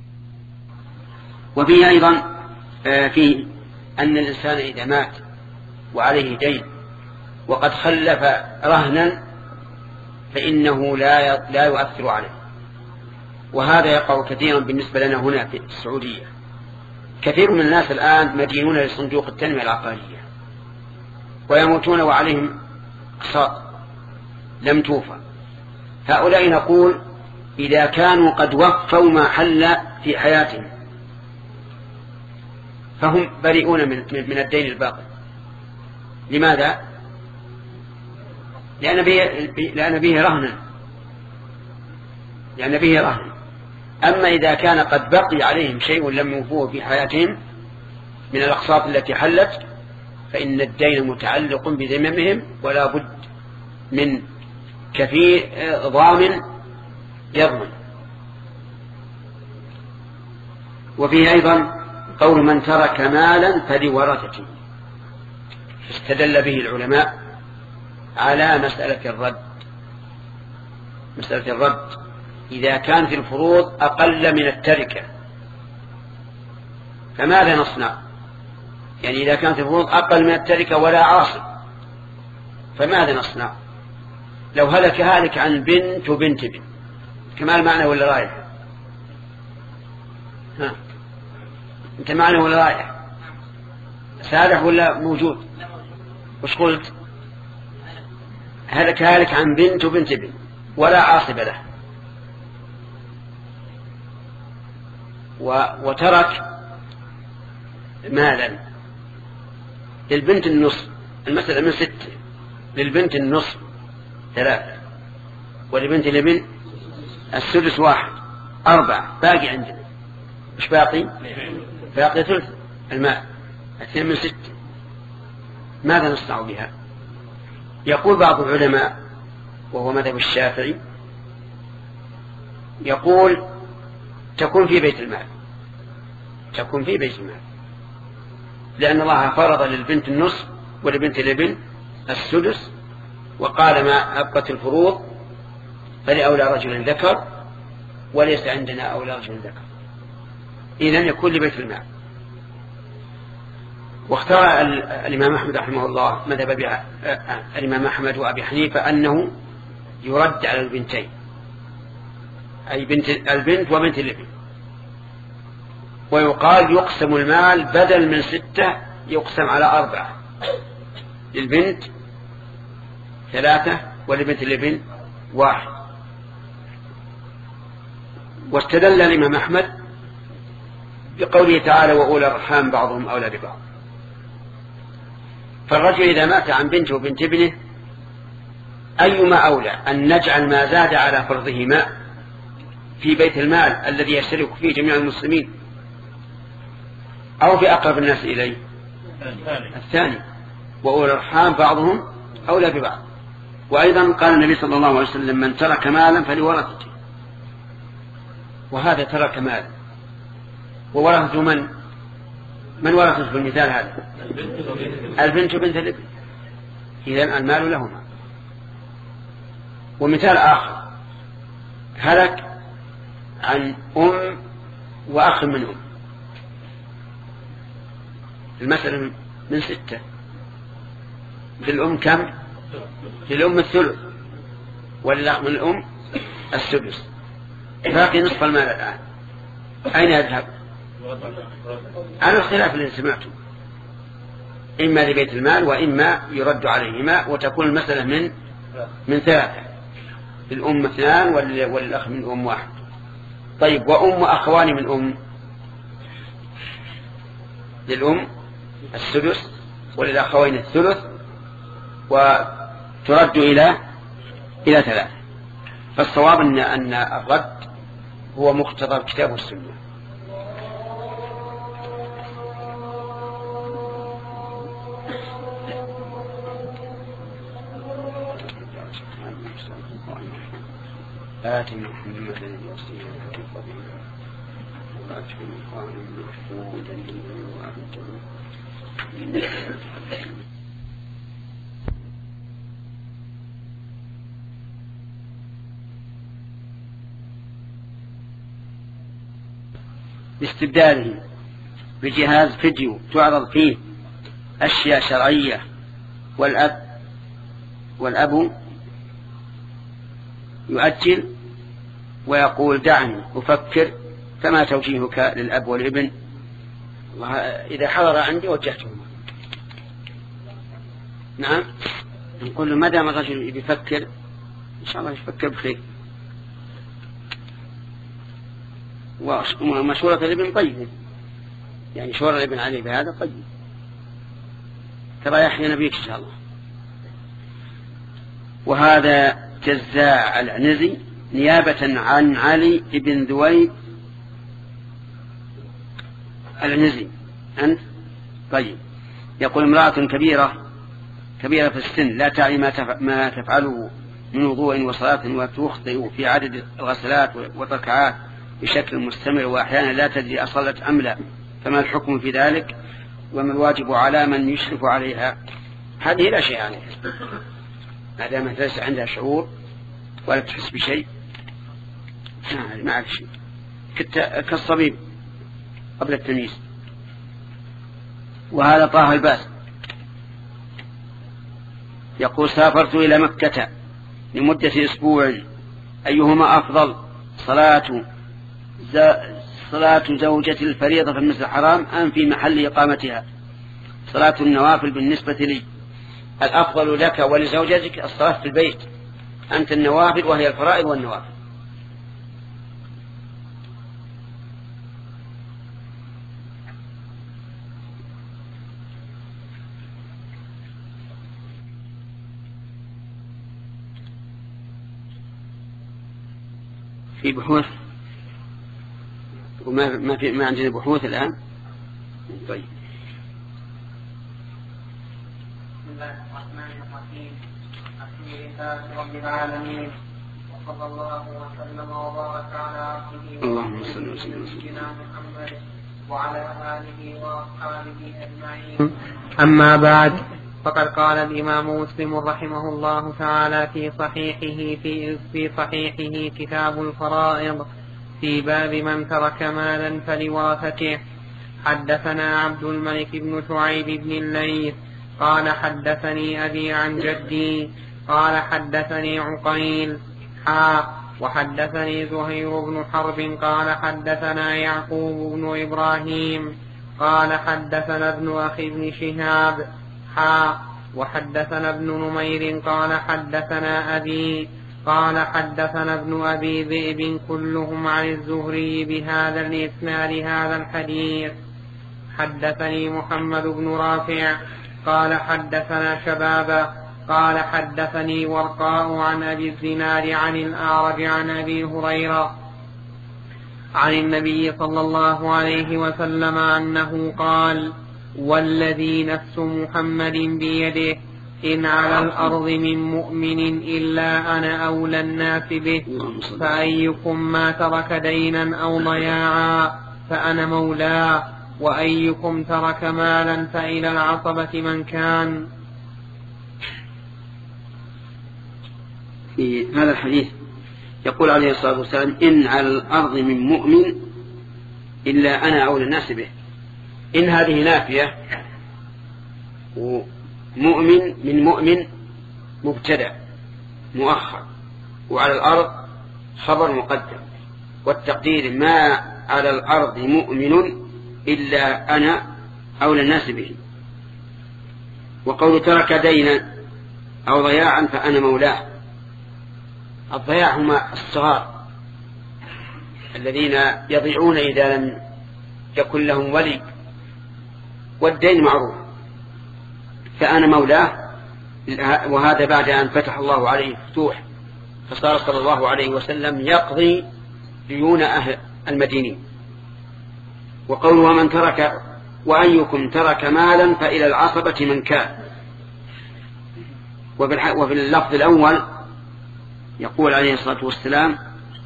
وفيه أيضا في أن الإنسان إذا مات وعليه دين وقد خلف رهنا فإنه لا لا يؤثر عليه. وهذا يقع كثيرا بالنسبة لنا هنا في السعودية. كثير من الناس الآن مدينون لصندوق التنمية العقارية ويموتون وعليهم أقساط لم توفى. هؤلاء نقول إذا كانوا قد وفوا ما حل في حياتهم فهم بريئون من, من الدين الباقي. لماذا؟ لأن به, لأن به رهنا لأن به رهن. أما إذا كان قد بقي عليهم شيء لم يوفوه في حياتهم من الأقساط التي حلت فإن الدين متعلق بذممهم ولا بد من كفيل ضامن يضمن. وفيه أيضا قول من ترك مالا فلورثته، استدل به العلماء على مسألة الرد. مسألة الرد إذا كانت الفروض أقل من التركة فماذا نصنع؟ يعني إذا كانت الفروض أقل من التركة ولا عاصب فماذا نصنع؟ لو هلك هالك عن بنت وبنت بنت كمال معنى ولا رايح؟ ها انت معنى ولا رايح؟ سارح ولا موجود؟ وش قلت؟ هلك هالك عن بنت وبنت بنت ولا عاصب له وترك مالا للبنت النصف. المسألة من ستة، للبنت النصف ثلاثة ولبنت الابن السدس واحد أربعة، باقي عندنا مش باقي؟ باقي ثلث المال اثنين من ستة. ماذا نصنع بها؟ يقول بعض العلماء وهو مذهب الشافعي يقول تكون في بيت المال، تكون في بيت المال لأن الله فرض للبنت النصف ولبنت الابن السدس وقال ما أبقت الفروض فلأولى رجل ذكر وليس عندنا أولى رجل ذكر، إذن يكون لبيت المال. واختار الإمام أحمد رحمه الله مذهب الإمام أحمد وأبي حنيفة أنه يرد على البنتين، أي بنت البنت وبنت الابن، ويقال يقسم المال بدل من ستة يقسم على أربعة، للبنت ثلاثة ولبنت الابن واحد. واستدل الإمام أحمد بقوله تعالى وأولى الأرحام بعضهم أولى ببعض. فالرجل إذا مات عن بنته وبنت ابنه أيما أولى أن نجعل ما زاد على فرضهما في بيت المال الذي يشترك فيه جميع المسلمين أو في أقرب الناس إليه؟ الثاني، وأولى الأرحام بعضهم أولى ببعض. وأيضا قال النبي صلى الله عليه وسلم من ترك مالا فلورثته، وهذا ترك مالا وورثته من من ورثته في المثال هذا؟ البنت وبنت الابن، إذن المال لهما. ومثال آخر هلك عن أم وأخ من أم، المسألة من ستة، للأم كم؟ للأم الثلث وللأخ من الأم السدس، باقي نصف المال الآن أين يذهب؟ على الخلاف الذي سمعته، إما لبيت المال وإما يرد عليهما وتكون المسألة من من ثلاثة، للأم اثنان وللأخ من أم واحد. طيب وأم وأخوان من أم، للأم السدس وللأخوين الثلث وترد إلى إلى ثلاثة. فالصواب أن أن الرد هو مقتضى الكتاب والسنة. آتنا محمدا الوسيلة والفضيلة وآتنا مقاما محمودا باستبداله بجهاز فيديو تعرض فيه أشياء شرعية والأب والأب يؤجل ويقول دعني أفكر، فما توجيهك للأب والابن؟ إذا حضر عندي وجهتهما. نعم، نقول له ما دام الرجل يفكر إن شاء الله يفكر بخير، ومشورة الابن طيب، يعني شورة الابن عليه بهذا طيب، ترى يحيى نبيك إن شاء الله. وهذا جزاء العنزي نيابة عن علي بن ذويب العنزي. أنت طيب. يقول امرأة كبيرة كبيرة في السن لا تعي ما تفعله من وضوء وصلاة وتخطئ في عدد الغسلات والركعات بشكل مستمر، وأحيانا لا تدري أصلت أم لا، فما الحكم في ذلك؟ وما الواجب على من يشرف عليها؟ هذه لا شيء عليها ما دام ليس عندها شعور ولا تحس بشيء، ما عليها شيء، كالصبيب قبل التمييز. وهذا طه الباس يقول سافرت إلى مكة لمدة أسبوع، أيهما أفضل، صلاة صلاة زوجة الفريضة في المسجد الحرام أم في محل إقامتها؟ صلاة النوافل بالنسبة لي الأفضل لك ولزوجتك الصلاة في البيت، أنت النوافل وهي الفرائض والنوافل. في بحوث وما ما في ما عندنا بحوث الآن. طيب. بسم الله الرحمن الرحيم، الحمد لله رب العالمين، وصلى الله وسلم وبارك على عبده ورسوله سيدنا محمد وعلى آله وأصحابه أجمعين. أما بعد، فقد قال الإمام مسلم رحمه الله تعالى في صحيحه في في صحيحه كتاب الفرائض في باب من ترك مالا فلورثته. حدثنا عبد الملك بن شعيب بن الليث قال حدثني أبي عن جدي قال حدثني عقيل حا وحدثني زهير بن حرب قال حدثنا يعقوب بن إبراهيم قال حدثنا ابن أخي بن شهاب حا وحدثنا ابن نمير قال حدثنا أبي قال حدثنا ابن أبي ذئب كلهم عن الزهري بهذا الإسناد هذا الحديث. حدثني محمد بن رافع قال حدثنا شبابة قال حدثني ورقاء عن أبي الزناد عن الأعرج عن أبي هريرة عن النبي صلى الله عليه وسلم أنه قال: والذي نفس محمد بيده إن على الأرض من مؤمن إلا أنا أولى الناس به، فأيكم ما ترك دينا أو ضياعا فأنا مولاه، وأيكم ترك مالا فإلى العصبة من كان. في هذا الحديث يقول عليه الصلاة والسلام: إن على الأرض من مؤمن إلا أنا أولى الناس به. إن هذه نافية، ومؤمن من مؤمن مبتدأ مؤخر، وعلى الأرض خبر مقدم، والتقدير ما على الأرض مؤمن إلا أنا أولى الناس به. وقول ترك دينا أو ضياعا فأنا مولاه. الضياع هم الصغار الذين يضيعون إذا لم يكن لهم ولي، والدين معروف، فأنا مولاه. وهذا بعد أن فتح الله عليه فتوح، فصار صلى الله عليه وسلم يقضي ديون أهل المدينين. وقوله من ترك وأيكم ترك مالا فإلى العصبة من كان. وفي اللفظ الأول يقول عليه الصلاة والسلام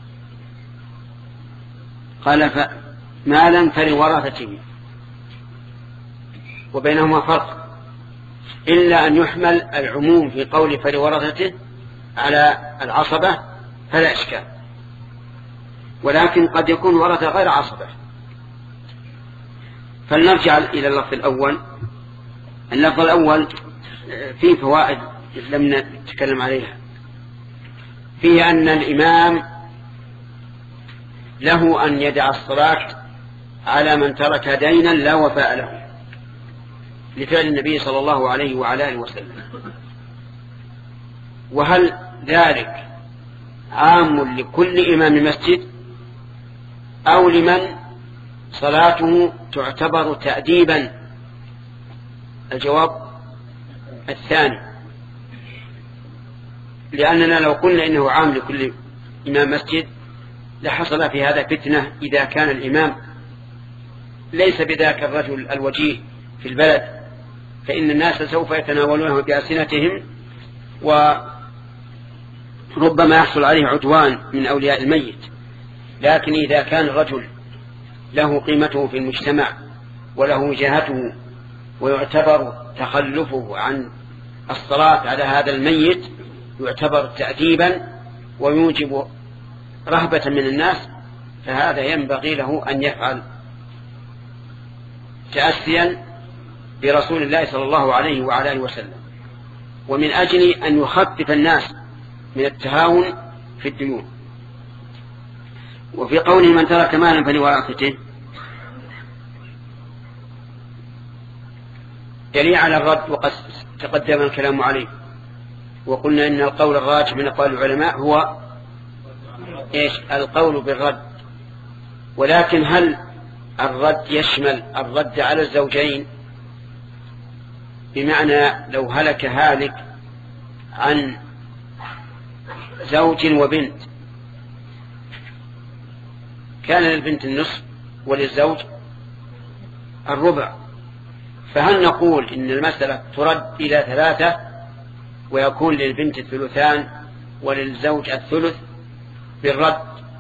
قال مالا فلورثته، وبينهما فرق، إلا أن يحمل العموم في قول فلورثته على العصبة فلا إشكال، ولكن قد يكون ورث غير عصبة. فلنرجع إلى اللفظ الأول. اللفظ الأول في فوائد لم نتكلم عليها. فيه أن الإمام له أن يدع الصلاة على من ترك دينا لا وفاء له، لفعل النبي صلى الله عليه وعلى آله وسلم. وهل ذلك عام لكل إمام مسجد أو لمن صلاته تعتبر تأديبا؟ الجواب الثاني، لأننا لو قلنا إنه عام لكل إمام مسجد لحصل في هذا فتنة إذا كان الإمام ليس بذاك الرجل الوجيه في البلد، فإن الناس سوف يتناولونه بألسنتهم وربما يحصل عليه عدوان من أولياء الميت. لكن إذا كان الرجل له قيمته في المجتمع وله وجاهته ويعتبر تخلفه عن الصلاة على هذا الميت يعتبر تأديبا ويوجب رهبة من الناس، فهذا ينبغي له أن يفعل تأسيا برسول الله صلى الله عليه وعلى آله وسلم، ومن أجل أن يخفف الناس من التهاون في الديون. وفي قوله من ترك مالا فلورثته دليل على الرد، وقد تقدم الكلام عليه، وقلنا إن القول الراجح من أقوال العلماء هو إيش؟ القول بالرد. ولكن هل الرد يشمل الرد على الزوجين؟ بمعنى لو هلك هالك عن زوج وبنت كان للبنت النصف وللزوج الربع، فهل نقول إن المسألة ترد إلى ثلاثة ويكون للبنت الثلثان وللزوج الثلث بالرد؟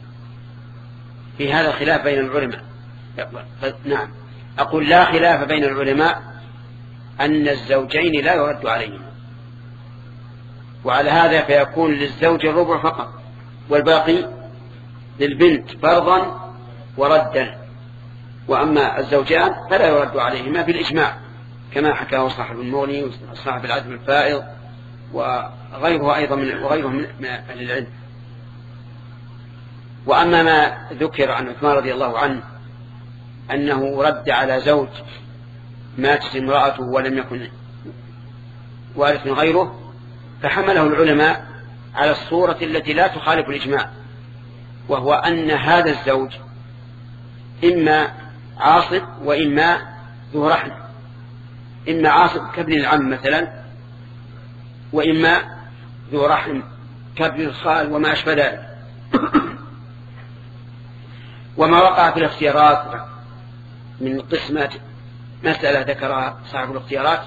في هذا خلاف بين العلماء. نعم، أقول لا خلاف بين العلماء أن الزوجين لا يرد عليهما، وعلى هذا فيكون للزوج الربع فقط والباقي للبنت فرضا وردا، وأما الزوجان فلا يرد عليهما بالإجماع كما حكاه صاحب المغني وصاحب العزم الفائض وغيره أيضا من وغيره من أهل العلم. وأما ما ذكر عن عثمان رضي الله عنه أنه رد على زوج ماتت امرأته ولم يكن وارث من غيره، فحمله العلماء على الصورة التي لا تخالف الإجماع، وهو أن هذا الزوج إما عاصب وإما ذو رحم، إما عاصب كابن العم مثلا، وإما ذو رحم كابن الخال وما أشبه ذلك. وما وقع في الاختيارات من قسمة مسألة ذكرها صاحب الاختيارات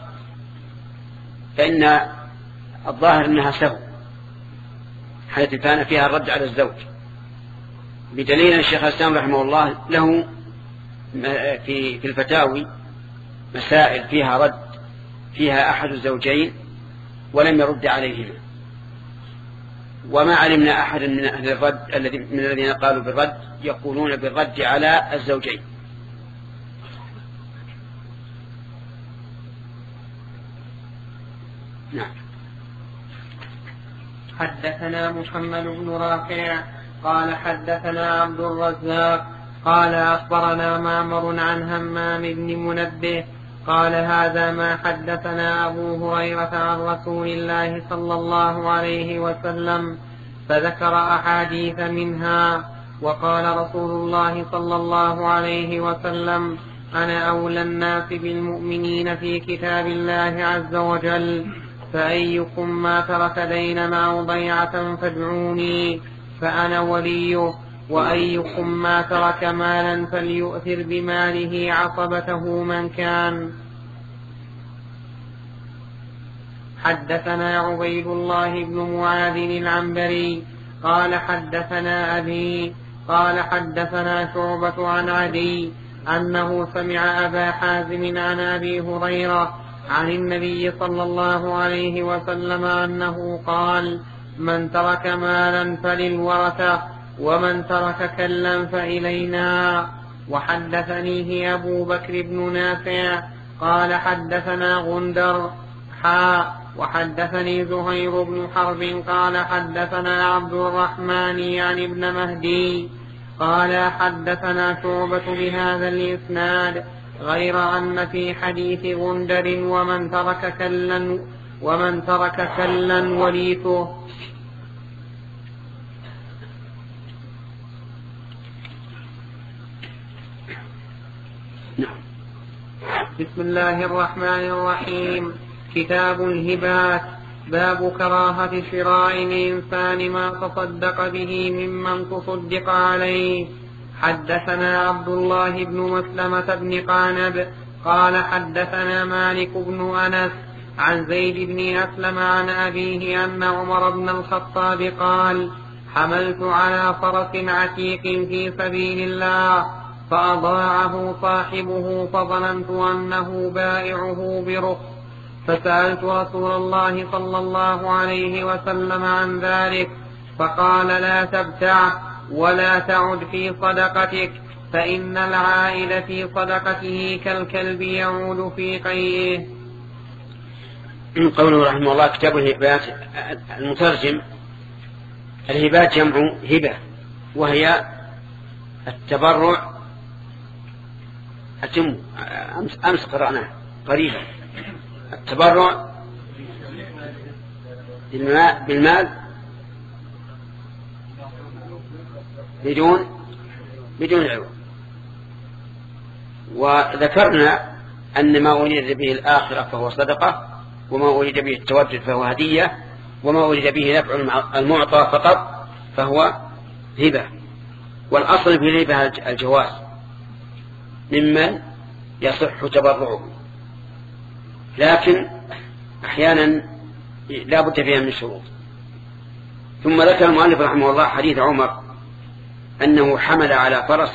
فإن الظاهر أنها سهو، حيث كان فيها الرد على الزوج، بدليل الشيخ الإسلام رحمه الله له في في الفتاوي مسائل فيها رد فيها أحد الزوجين ولم يرد عليهما، وما علمنا أحد من أهل الرد الذي من الذين قالوا بالرد يقولون بالرد على الزوجين. نعم. حدثنا محمد بن رافع قال حدثنا عبد الرزاق قال أخبرنا معمر عن همام بن منبه قال هذا ما حدثنا أبو هريرة عن رسول الله صلى الله عليه وسلم، فذكر أحاديث منها، وقال رسول الله صلى الله عليه وسلم أنا أولى الناس بالمؤمنين في كتاب الله عز وجل، فأيكم ما ترك دينا أو ضيعة فادعوني فأنا وليه، وأيكم ما ترك مالا فليؤثر بماله عصبته من كان. حدثنا عبيد الله بن معاذ العنبري قال حدثنا أبي قال حدثنا شعبة عن عدي أنه سمع أبا حازم عن أبي هريرة عن النبي صلى الله عليه وسلم أنه قال من ترك مالا فللورثة ومن ترك كلا فإلينا. وحدثنيه أبو بكر بن نافع قال حدثنا غندر حاء وحدثني زهير بن حرب قال حدثنا عبد الرحمن يعني ابن مهدي قال حدثنا شعبة بهذا الإسناد غير أن في حديث غندر ومن ترك كلا ومن ترك كلا وليته. بسم الله الرحمن الرحيم. كتاب الهبات. باب كراهة شراء الإنسان ما تصدق به ممن تصدق عليه. حدثنا عبد الله بن مسلمة بن قعنب قال حدثنا مالك بن أنس عن زيد بن أسلم عن أبيه أن عمر بن الخطاب قال حملت على فرس عتيق في سبيل الله فأضاعه صاحبه فظننت أنه بائعه برخص فسألت رسول الله صلى الله عليه وسلم عن ذلك فقال لا تبتعه ولا تعد في صدقتك فإن العائل في صدقته كالكلب يعود في قيئه. قوله رحمه الله كتاب الهبات. المترجم الهبات جمع هبة وهي التبرع. أتم أمس قرأناه قريبا. التبرع بالمال بدون بدون عوض. وذكرنا أن ما أريد به الآخرة فهو صدقة وما أريد به التودد فهو هدية وما أريد به نفع المعطى فقط فهو هبة. والأصل في الهبة الجواز ممن يصح تبرعه، لكن أحيانا لا بد فيها من شروط. ثم ذكر المؤلف رحمه الله حديث عمر أنه حمل على فرس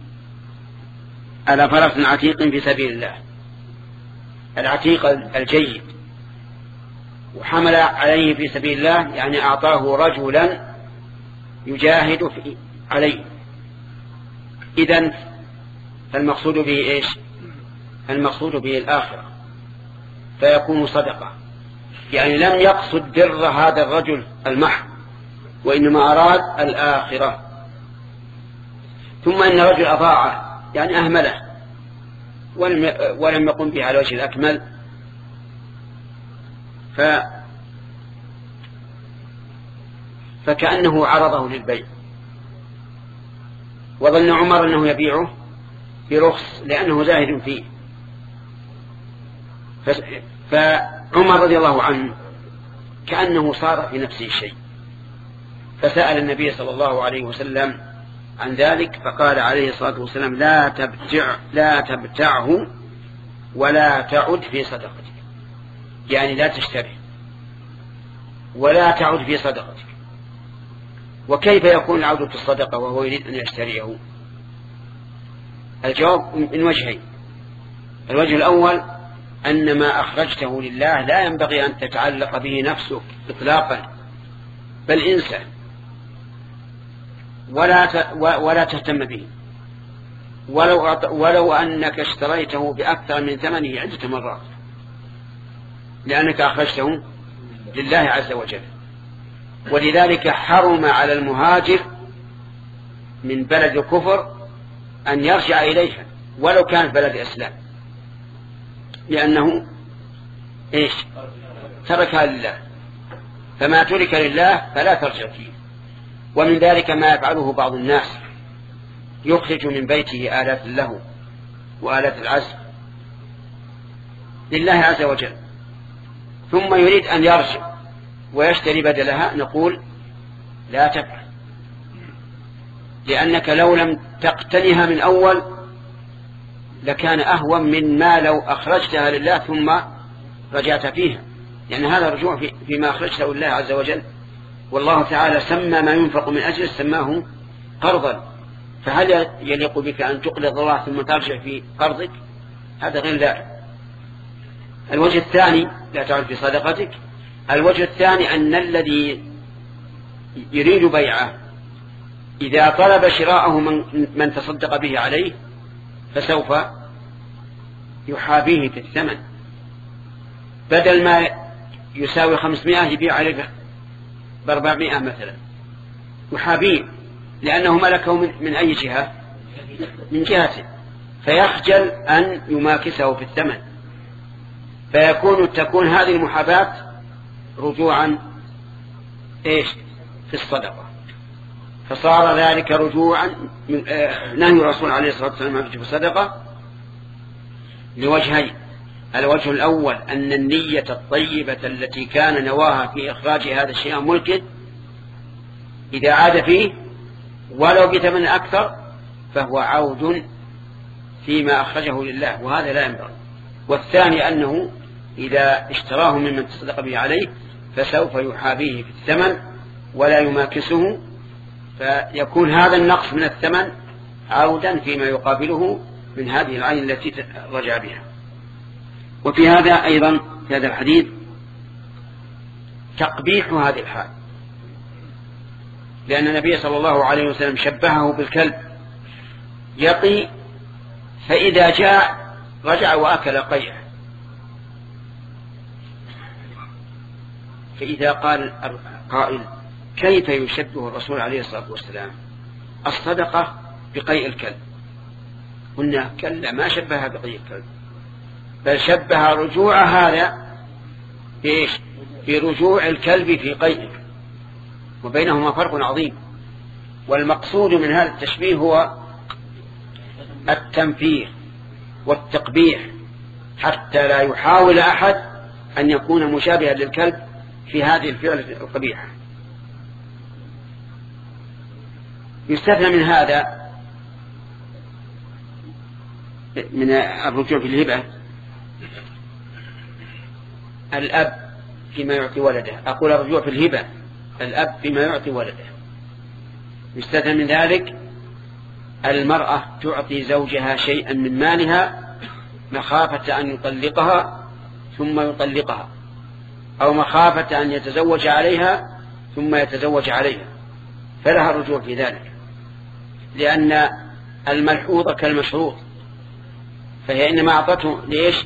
على فرس عتيق في سبيل الله، العتيق الجيد، وحمل عليه في سبيل الله يعني أعطاه رجلا يجاهد في عليه. إذن فالمقصود به إيش؟ المقصود به الآخرة فيكون صدقة، يعني لم يقصد بر هذا الرجل المحض وإنما أراد الآخرة. ثم إن الرجل أضاعه يعني أهمله ولم ولم يقم به على وجه الأكمل، ف فكأنه عرضه للبيع، وظن عمر أنه يبيعه برخص لأنه زاهد فيه. فعمر رضي الله عنه كأنه صار في نفسه شيء، فسأل النبي صلى الله عليه وسلم عن ذلك فقال عليه الصلاة والسلام لا تبتع لا تبتعه ولا تعد في صدقتك، يعني لا تشتري ولا تعد في صدقتك. وكيف يكون العود في الصدقة وهو يريد أن يشتريه؟ الجواب من وجهين. الوجه الأول أن ما أخرجته لله لا ينبغي أن تتعلق به نفسك إطلاقا، بل انسى ولا ولا تهتم به، ولو ولو أنك اشتريته بأكثر من ثمنه عدة مرات، لأنك أخرجته لله عز وجل. ولذلك حرم على المهاجر من بلد الكفر أن يرجع إليها ولو كان بلد إسلام، لأنه إيش؟ تركها لله، فما ترك لله فلا ترجع فيه. ومن ذلك ما يفعله بعض الناس، يخرج من بيته آلات له وآلات العزف لله عز وجل، ثم يريد أن يرجع ويشتري بدلها، نقول لا تفعل، لأنك لو لم تقتنها من أول لكان أهون من ما لو أخرجتها لله ثم رجعت فيها، لأن يعني هذا رجوع في فيما أخرجته لله عز وجل. والله تعالى سمى ما ينفق من أجل سماه قرضا، فهل يليق بك أن تقرض الله ثم ترجع في قرضك؟ هذا غير ذلك. الوجه الثاني لا تعد في صدقتك. الوجه الثاني أن الذي يريد بيعه إذا طلب شراءه من, من تصدق به عليه فسوف يحابيه في الثمن، بدل ما يساوي خمسمائة يبيع عليه بأربعمائة مثلا، يحابيه لأنه ملكه من, من أي جهة؟ من جهته، فيخجل أن يماكسه في الثمن، فيكون تكون هذه المحاباة رجوعا إيش في الصدقة، فصار ذلك رجوعا نهي الرسول عليه الصلاة والسلام في الصدقة لوجهين. الوجه الأول أن النية الطيبة التي كان نواها في إخراج هذا الشيء ملكه إذا عاد فيه ولو بثمن أكثر فهو عود فيما أخرجه لله، وهذا لا ينبغي. والثاني أنه إذا اشتراه ممن تصدق به عليه فسوف يحابيه في الثمن ولا يماكسه، فيكون هذا النقص من الثمن عودا فيما يقابله من هذه العين التي رجع بها. وفي هذا أيضا في هذا الحديث تقبيح هذه الحال، لأن النبي صلى الله عليه وسلم شبهه بالكلب يقي فإذا جاء رجع وأكل قيئه. فإذا قال قائل كيف يشبه الرسول عليه الصلاة والسلام الصدقة بقيء الكلب؟ قلنا كلا، ما شبهها بقيء الكلب، بل شبه رجوع هذا بإيش؟ برجوع الكلب في قيئه، وبينهما فرق عظيم. والمقصود من هذا التشبيه هو التنفير والتقبيح حتى لا يحاول أحد أن يكون مشابها للكلب في هذه الفعل القبيحة. يستثنى من هذا من الرجوع في الهبة الأب فيما يعطي ولده. أقول الرجوع في الهبة الأب فيما يعطي ولده. يستثنى من ذلك المرأة تعطي زوجها شيئا من مالها مخافة أن يطلقها ثم يطلقها، أو مخافة أن يتزوج عليها ثم يتزوج عليها، فلها الرجوع في ذلك، لأن الملحوظة كالمشروط، فهي إنما أعطته ليش؟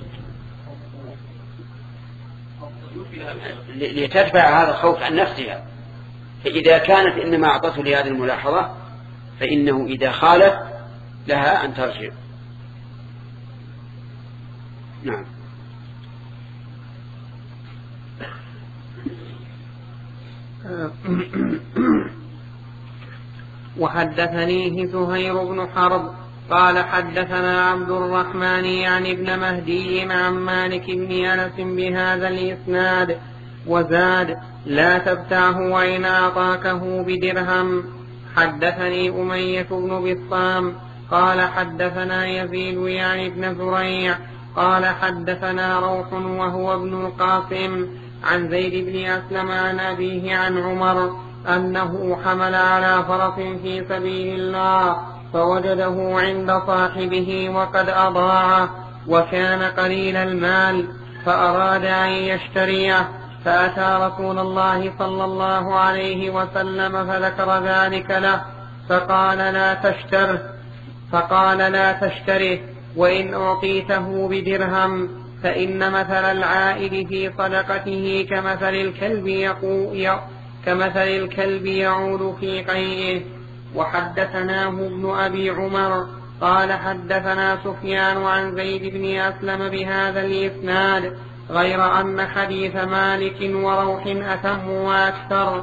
لتدفع هذا الخوف عن نفسها. فإذا كانت إنما أعطته لهذه الملاحظة فإنه إذا خالف لها أن ترجع. نعم. وحدثنيه زهير بن حرب قال حدثنا عبد الرحمن يعني ابن مهدي عن مالك بن أنس بهذا الإسناد وزاد لا تبتعه وإن أعطاكه بدرهم. حدثني أمية بن بسطام قال حدثنا يزيد يعني ابن زريع قال حدثنا روح وهو ابن القاسم عن زيد بن أسلم عن أبيه عن عمر أنه حمل على فرس في سبيل الله فوجده عند صاحبه وقد أضاعه وكان قليل المال فأراد أن يشتريه، فأتى رسول الله صلى الله عليه وسلم فذكر ذلك له فقال لا تشتره فقال لا تشتره وإن أعطيته بدرهم فإن مثل العائد في صدقته كمثل الكلب يقو كمثل الكلب يعود في قيئه. وحدثناه ابن أبي عمر قال حدثنا سفيان عن زيد بن أسلم بهذا الإسناد غير أن حديث مالك وروح أتم وأكثر.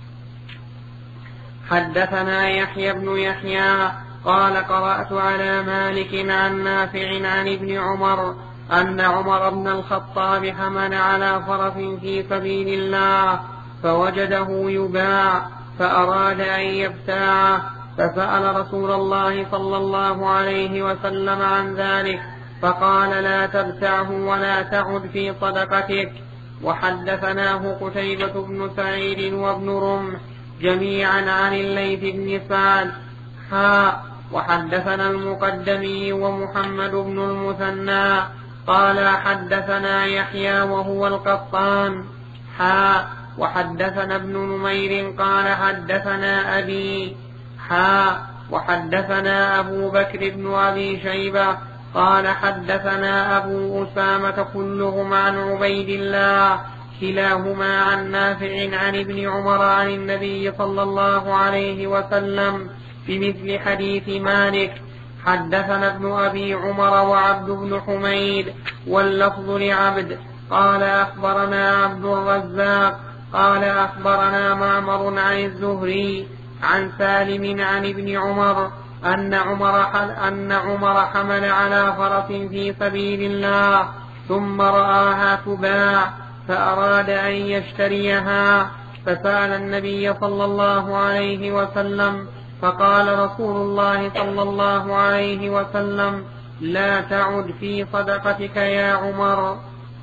حدثنا يحيى بن يحيى قال قرأت على مالك عن نافع عن ابن عمر أن عمر بن الخطاب حمل على فرس في سبيل الله فوجده يباع فأراد أن يبتاعه فسأل رسول الله صلى الله عليه وسلم عن ذلك فقال لا تبتعه ولا تعد في صدقتك. وحدثناه قتيبة بن سعيد وابن رمح جميعا عن الليث بن سعد حاء وحدثنا المقدمي ومحمد بن المثنى قال حدثنا يحيى وهو القطان حاء وحدثنا ابن نمير قال حدثنا أبي حاء وحدثنا أبو بكر بن أبي شيبة قال حدثنا أبو أسامة كلهم عن عبيد الله كلاهما عن نافع عن ابن عمر عن النبي صلى الله عليه وسلم بمثل حديث مالك. حدثنا ابن أبي عمر وعبد بن حميد واللفظ لعبد قال أخبرنا عبد الرزاق قال أخبرنا معمر عن الزهري عن سالم عن ابن عمر أن عمر, أن عمر حمل على فرس في سبيل الله ثم رآها تباع فأراد أن يشتريها فسأل النبي صلى الله عليه وسلم فقال رسول الله صلى الله عليه وسلم لا تعد في صدقتك يا عمر.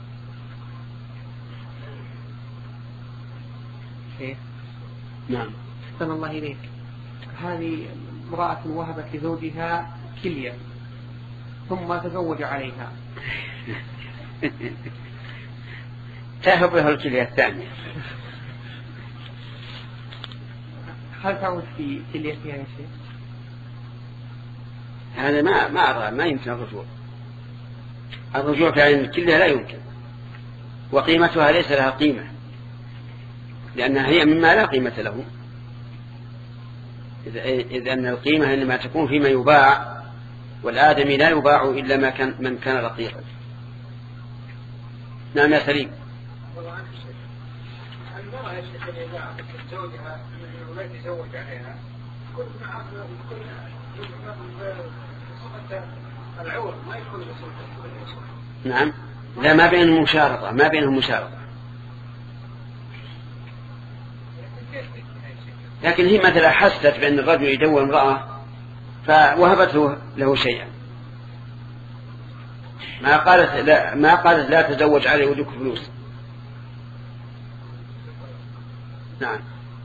نعم. أحسن الله إليك. هذه امرأة وهبت لزوجها كلية ثم تزوج عليها تهبه الكلية الثانية. هل تعود في كليتها يا شيخ؟ هذا ما ما أرى ما يمكن الرجوع. الرجوع في عين الكلية لا يمكن، وقيمتها ليس لها قيمة لأنها هي مما لا قيمة له، إذ أن القيمة إنما تكون فيما يباع، والآدمي لا يباع إلا ما كان من كان رقيقا. نعم يا سليم. المرأة يا شيخ اللي باعت زوجها ولا يتزوج عليها كل مع كل صفة العور ما يكون بصفة. نعم. لا ما بينهم مشارطة، ما بينهم مشارطة. لكن هي مثلا حست بأن الرجل يدور امرأة فوهبته له شيئا، ما قالت لا ما قالت لا تزوج عليه ودك فلوس. نعم.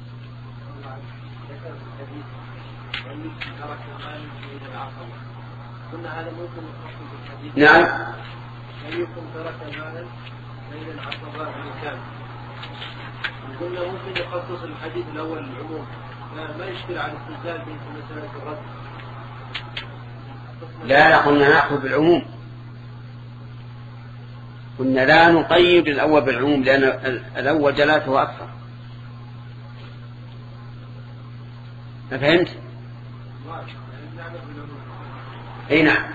نعم. أيكم ترك مالا بين العصبات المكان. قلنا ممكن يخصص الحديث الأول العموم، ما يشكل على الاستدلال في مسألة الرد. لا قلنا نأخذ بالعموم، قلنا لا نقيد الأول بالعموم لأن الأول جلاته أكثر. ما فهمت؟ اي نعم.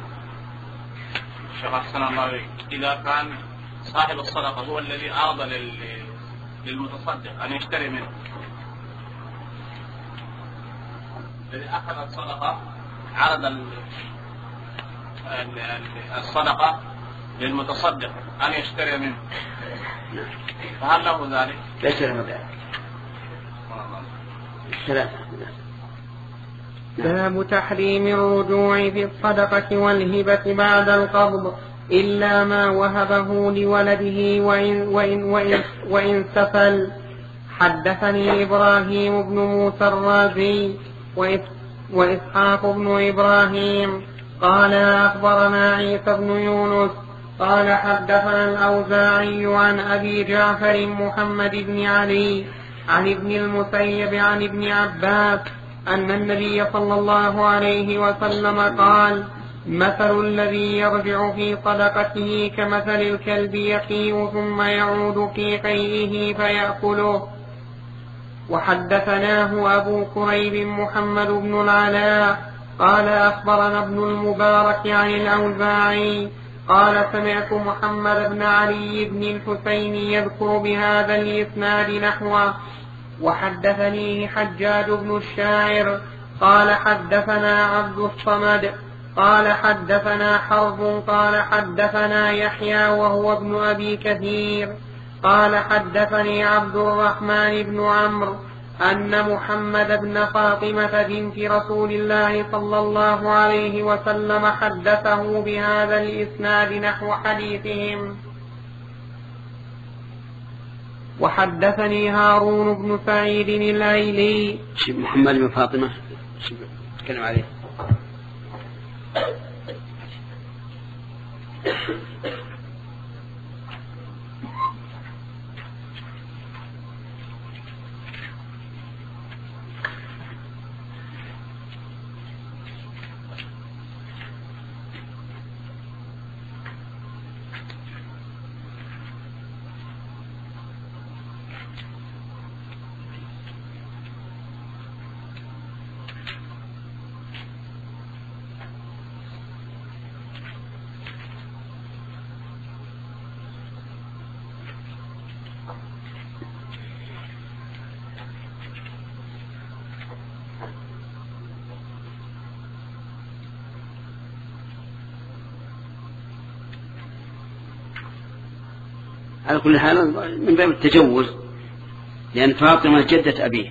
شيخ أحسن الله عليك، إذا كان صاحب الصدقة هو الذي عرض للمتصدق أن يشتري منه، الذي أخذ الصدقة عرض الصدقة للمتصدق أن يشتري منه، فهل له ذلك؟ ليس له ذلك. ثلاثة. باب تحريم الرجوع في الصدقة والهبة بعد القبض إلا ما وهبه لولده وإن, وإن, وإن, وإن سفل. حدثني إبراهيم بن موسى الرازي وإسحاق بن إبراهيم قال أخبرنا عيسى بن يونس قال حدثنا الأوزاعي عن أبي جعفر محمد بن علي عن ابن المسيب عن ابن عباس أن النبي صلى الله عليه وسلم قال مثل الذي يرجع في صدقته كمثل الكلب يقيء ثم يعود في قيئه فيأكله. وحدثناه أبو كريب محمد بن العلاء قال أخبرنا ابن المبارك عن الأوزاعي قال سمعت محمد بن علي بن الحسين يذكر بهذا الإسناد نحوه. وحدثني حجاج بن الشاعر قال حدثنا عبد الصمد قال حدثنا حرب قال حدثنا يحيى وهو ابن أبي كثير قال حدثني عبد الرحمن بن عمرو أن محمد بن فاطمة بنت رسول الله صلى الله عليه وسلم حدثه بهذا الإسناد نحو حديثهم. وحدثني هارون بن سعيد الأيلي. محمد بن فاطمة تكلم عليه. على كل حال من باب التجوز، لأن فاطمة جدة أبيه.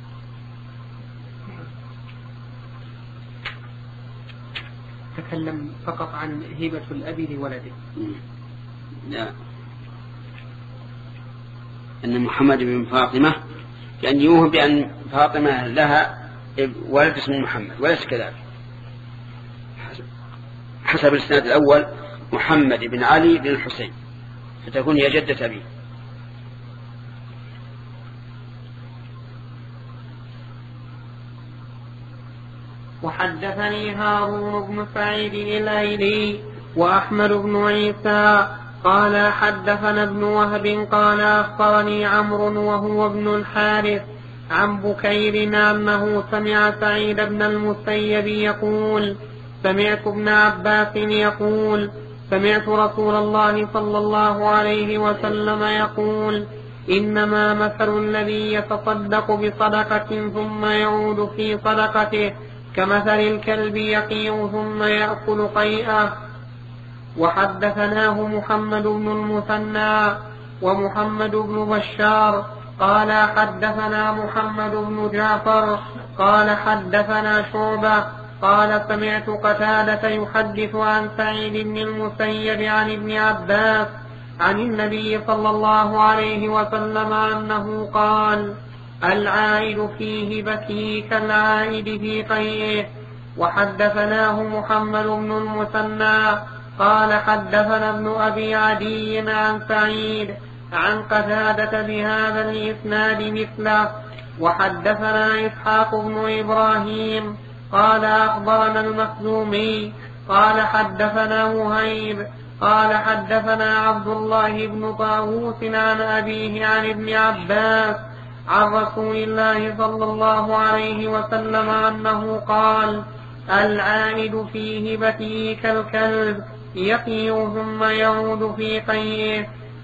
تكلم فقط عن هبة الأب لولده. لا، أن محمد بن فاطمة يعني يوهم بأن فاطمة لها ولد اسمه محمد، وليس كذلك. حسب الإسناد الأول محمد بن علي بن الحسين، فتكون هي جدة أبيه. وحدثني هارون بن سعيد الأيلي وأحمد بن عيسى قال حدثنا ابن وهب قال أخبرني عمرو وهو ابن الحارث عن بكير أنه سمع سعيد بن المسيب يقول سمعت ابن عباس يقول سمعت رسول الله صلى الله عليه وسلم يقول إنما مثل الذي يتصدق بصدقة ثم يعود في صدقته كمثل الكلب يقيء ثم يأكل قيئه. وحدثناه محمد بن المثنى ومحمد بن بشار قال حدثنا محمد بن جعفر قال حدثنا شعبة قال سمعت قتادة يحدث عن سعيد بن المسيب عن ابن عباس عن النبي صلى الله عليه وسلم أنه قال العائد في هبته كالعائد في قيئه. وحدثناه محمد بن المثنى قال حدثنا ابن أبي عدي عن سعيد عن قتادة بهذا الإسناد مثله. وحدثنا إسحاق بن إبراهيم قال أخبرنا المخزومي قال حدثنا وهيب قال حدثنا عبد الله بن طاووس عن أبيه عن ابن عباس عن رسول الله صلى الله عليه وسلم أنه قال العائد في هبته كالكلب يقيء ثم يعود في قيئه.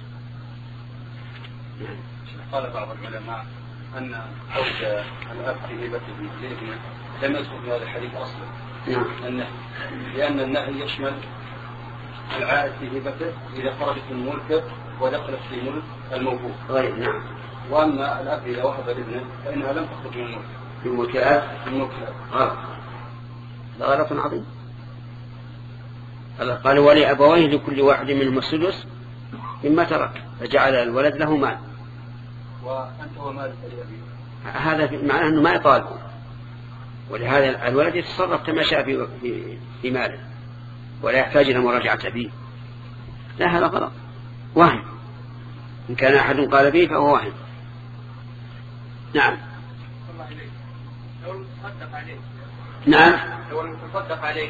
قال بعض العلماء أن زوج الأب في هبته لابنه لم يذكر في هذا الحديث أصلا، أنه لأن النهي يشمل العائد في هبته إذا خرجت من ملكه ودخلت في ملك الموهوب. غير نعم. وأما الأب إذا وهب لابنه فإنها لم تخرج من ملكه. في ملك الأب في ملك غلط. هذا غلط عظيم. الله قال ولأبويه لكل واحد منهم السدس مما ترك فجعل الولد له مال. وأنت ومالك لأبيه. هذا معناه أنه ما يطالبه، ولهذا الولد يتصرف كما شاء في, في, في ماله ولا يحتاج إلى مراجعة أبيه. لا، هذا غلط، وهم. إن كان أحد قال به فهو وهم. نعم. لو المتصدق عليه. نعم. لو المتصدق عليه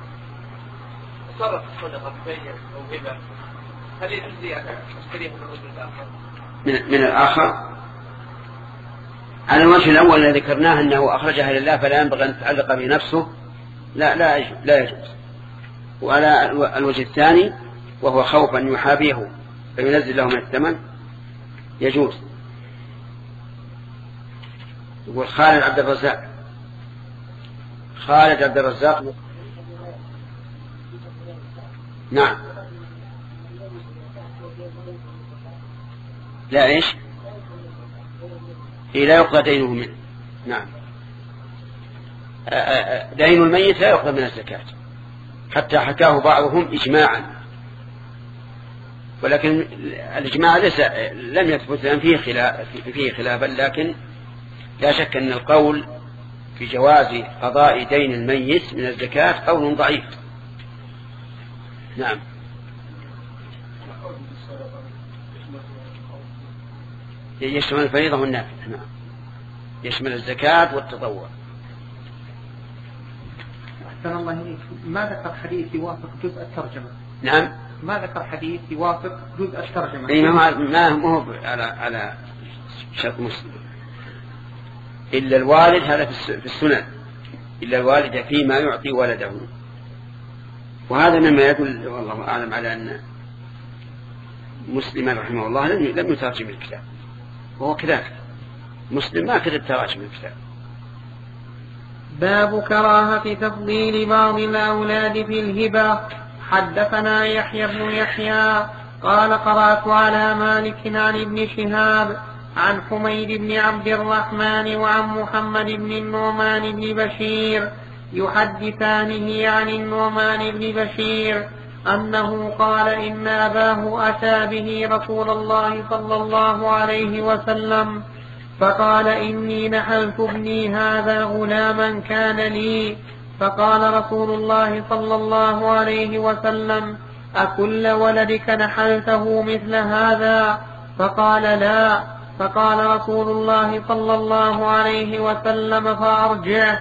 تصرف الصدقة ببيع أو هبة، هل يجوز أشتريه من الرجل الآخر؟ من, من الآخر على الوجه الأول الذي ذكرناه أنه أخرجها لله فلا ينبغي أن تتعلق به نفسه، لا لا لا يجوز. وعلى الوجه الثاني وهو خوف أن يحابيه فينزل له من الثمن يجوز. يقول خالد عبد الرزاق خالد عبد الرزاق نعم. لا إيش إيه لا يقضى دينه منه. نعم. دين الميت لا يقضى من الزكاة، حتى حكاه بعضهم إجماعا، ولكن الإجماع ليس لم يثبت لأن فيه خلاف فيه خلافا، لكن لا شك أن القول في جواز قضاء دين الميت من الزكاة قول ضعيف. نعم. يشمل الفريضة والنافلة. نعم. يشمل الزكاة والتطوع. أحسن الله إليك. ما ذكر حديث يوافق جزء الترجمة؟ نعم. ما ذكر حديث يوافق جزء الترجمة؟ إيه ما ما هو على على شرط مسلم. إلا الوالد هذا في السنن، إلا الوالد فيما يعطي ولده. وهذا مما يدل والله أعلم على أن مسلم رحمه الله لم يترجم الكتاب، وهو كذلك مسلم ما كتب تراجم الكتاب. باب كراهة تفضيل بعض الأولاد في الهبة. حدثنا يحيى بن يحيى قال قرأت على مالك عن ابن شهاب عن حميد بن عبد الرحمن وعن محمد بن النعمان بن بشير يحدثانه عن النعمان بن بشير أنه قال إن أباه أتى به رسول الله صلى الله عليه وسلم فقال إني نحلت ابني هذا غلاما كان لي، فقال رسول الله صلى الله عليه وسلم أكل ولدك نحلته مثل هذا؟ فقال لا. فقال رسول الله صلى الله عليه وسلم فأرجعه.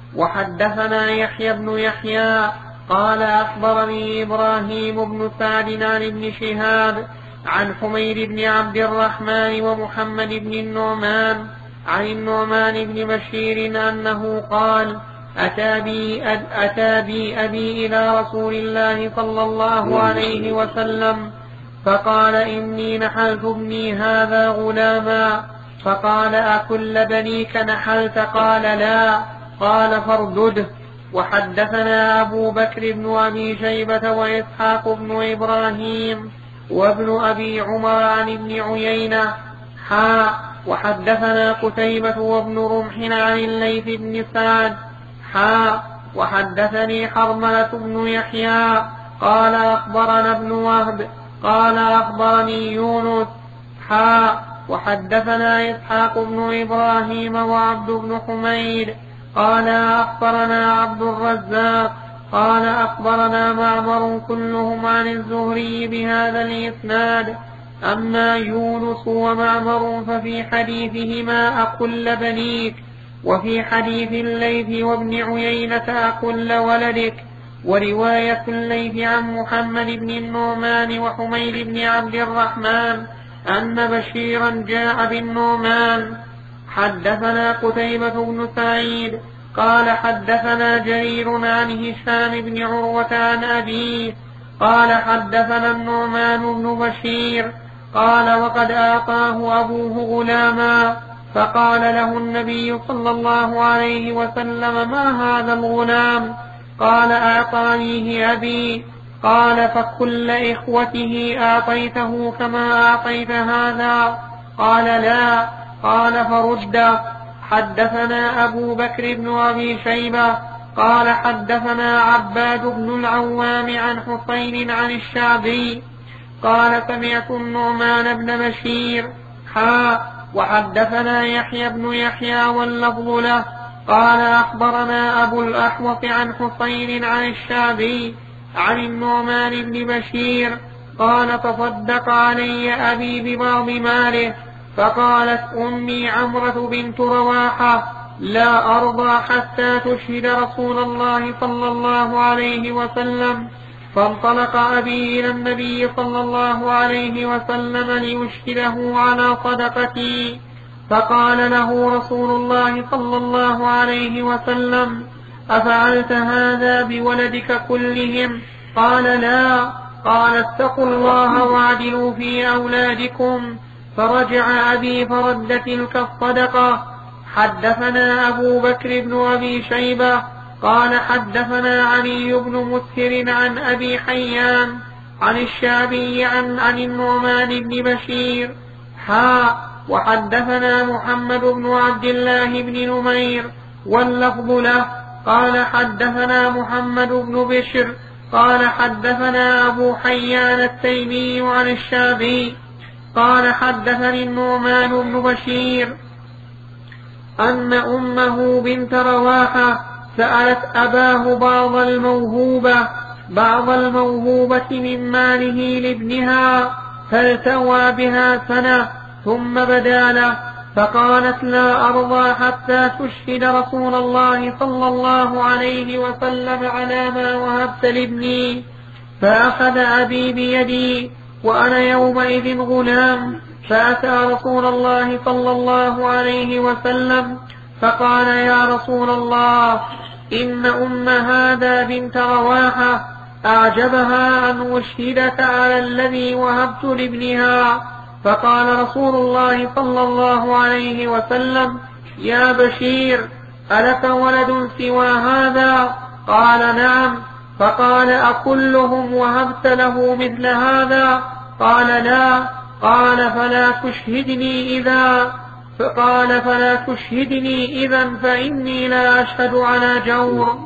وحدثنا يحيى بن يحيى قال أخبرني إبراهيم بن سعد عن ابن شهاب عن حميد بن عبد الرحمن ومحمد بن النعمان عن النعمان بن بشير أنه قال أتى بي, أتى بي أبي إلى رسول الله صلى الله عليه وسلم فقال إني نحلت ابني هذا غلاما، فقال أكل بنيك نحلت؟ قال لا. قال فاردده. وحدثنا أبو بكر بن أبي شيبة وإسحاق بن إبراهيم وابن أبي عمر عن ابن عيينة حا وحدثنا قتيبة وابن رمح عن الليث بن سعد حا وحدثني حرملة بن يحيى قال أخبرنا ابن وهب قال أخبرني يونس حا وحدثنا إسحاق بن إبراهيم وعبد بن حميد قال أخبرنا عبد الرزاق قال أخبرنا معمر كلهم عن الزهري بهذا الإسناد. أما يونس ومعمر ففي حديثهما أكل بنيك، وفي حديث الليث وابن عيينة أكل ولدك. ورواية الليث عن محمد بن النعمان وحميد بن عبد الرحمن أن بشيرا جاء بالنعمان. حدثنا قتيبة بن سعيد قال حدثنا جرير عن هشام بن عروة عن أبيه قال حدثنا النعمان بن بشير قال وقد أعطاه أبوه غلاما، فقال له النبي صلى الله عليه وسلم ما هذا الغلام؟ قال أعطانيه أبي. قال فكل إخوته أعطيته كما أعطيت هذا؟ قال لا. قال فرد. حدثنا أبو بكر بن أبي شيبة قال حدثنا عباد بن العوام عن حسين عن الشعبي قال سمعت النعمان بن بشير حا وحدثنا يحيى بن يحيى واللفظ له قال أخبرنا أبو الأحوص عن حسين عن الشعبي عن النعمان بن بشير قال تصدق علي أبي ببعض ماله، فقالت أمي عمرة بنت رواحة لا أرضى حتى تشهد رسول الله صلى الله عليه وسلم. فانطلق أبي إلى النبي صلى الله عليه وسلم ليشهده على صدقتي، فقال له رسول الله صلى الله عليه وسلم أفعلت هذا بولدك كلهم؟ قال لا. قال اتقوا الله واعدلوا في أولادكم. فرجع أبي فرد تلك الصدقة. حدثنا أبو بكر بن أبي شيبة قال حدثنا علي بن مسهر عن أبي حيان عن الشعبي عن, عن النعمان بن بشير حا وحدثنا محمد بن عبد الله بن نمير واللفظ له قال حدثنا محمد بن بشر قال حدثنا أبو حيان التيمي عن الشعبي قال حدثني النعمان بن بشير أن أمه بنت رواحة سألت أباه بعض الموهوبة بعض الموهوبة من ماله لابنها فالتوى بها سنة ثم بدا له، فقالت لا أرضى حتى تشهد رسول الله صلى الله عليه وسلم على ما وهبت لابني. فأخذ أبي بيدي وأنا يومئذ غلام، فأتى رسول الله صلى الله عليه وسلم فقال يا رسول الله إن أم هذا بنت رواحة أعجبها أن أشهدك على الذي وهبت لابنها. فقال رسول الله صلى الله عليه وسلم يا بشير ألك ولد سوى هذا؟ قال نعم. فقال أكلهم وهبت له مثل هذا؟ قال لا. قال فلا تشهدني إذا فقال فلا تشهدني إذا فإني لا أشهد على جور.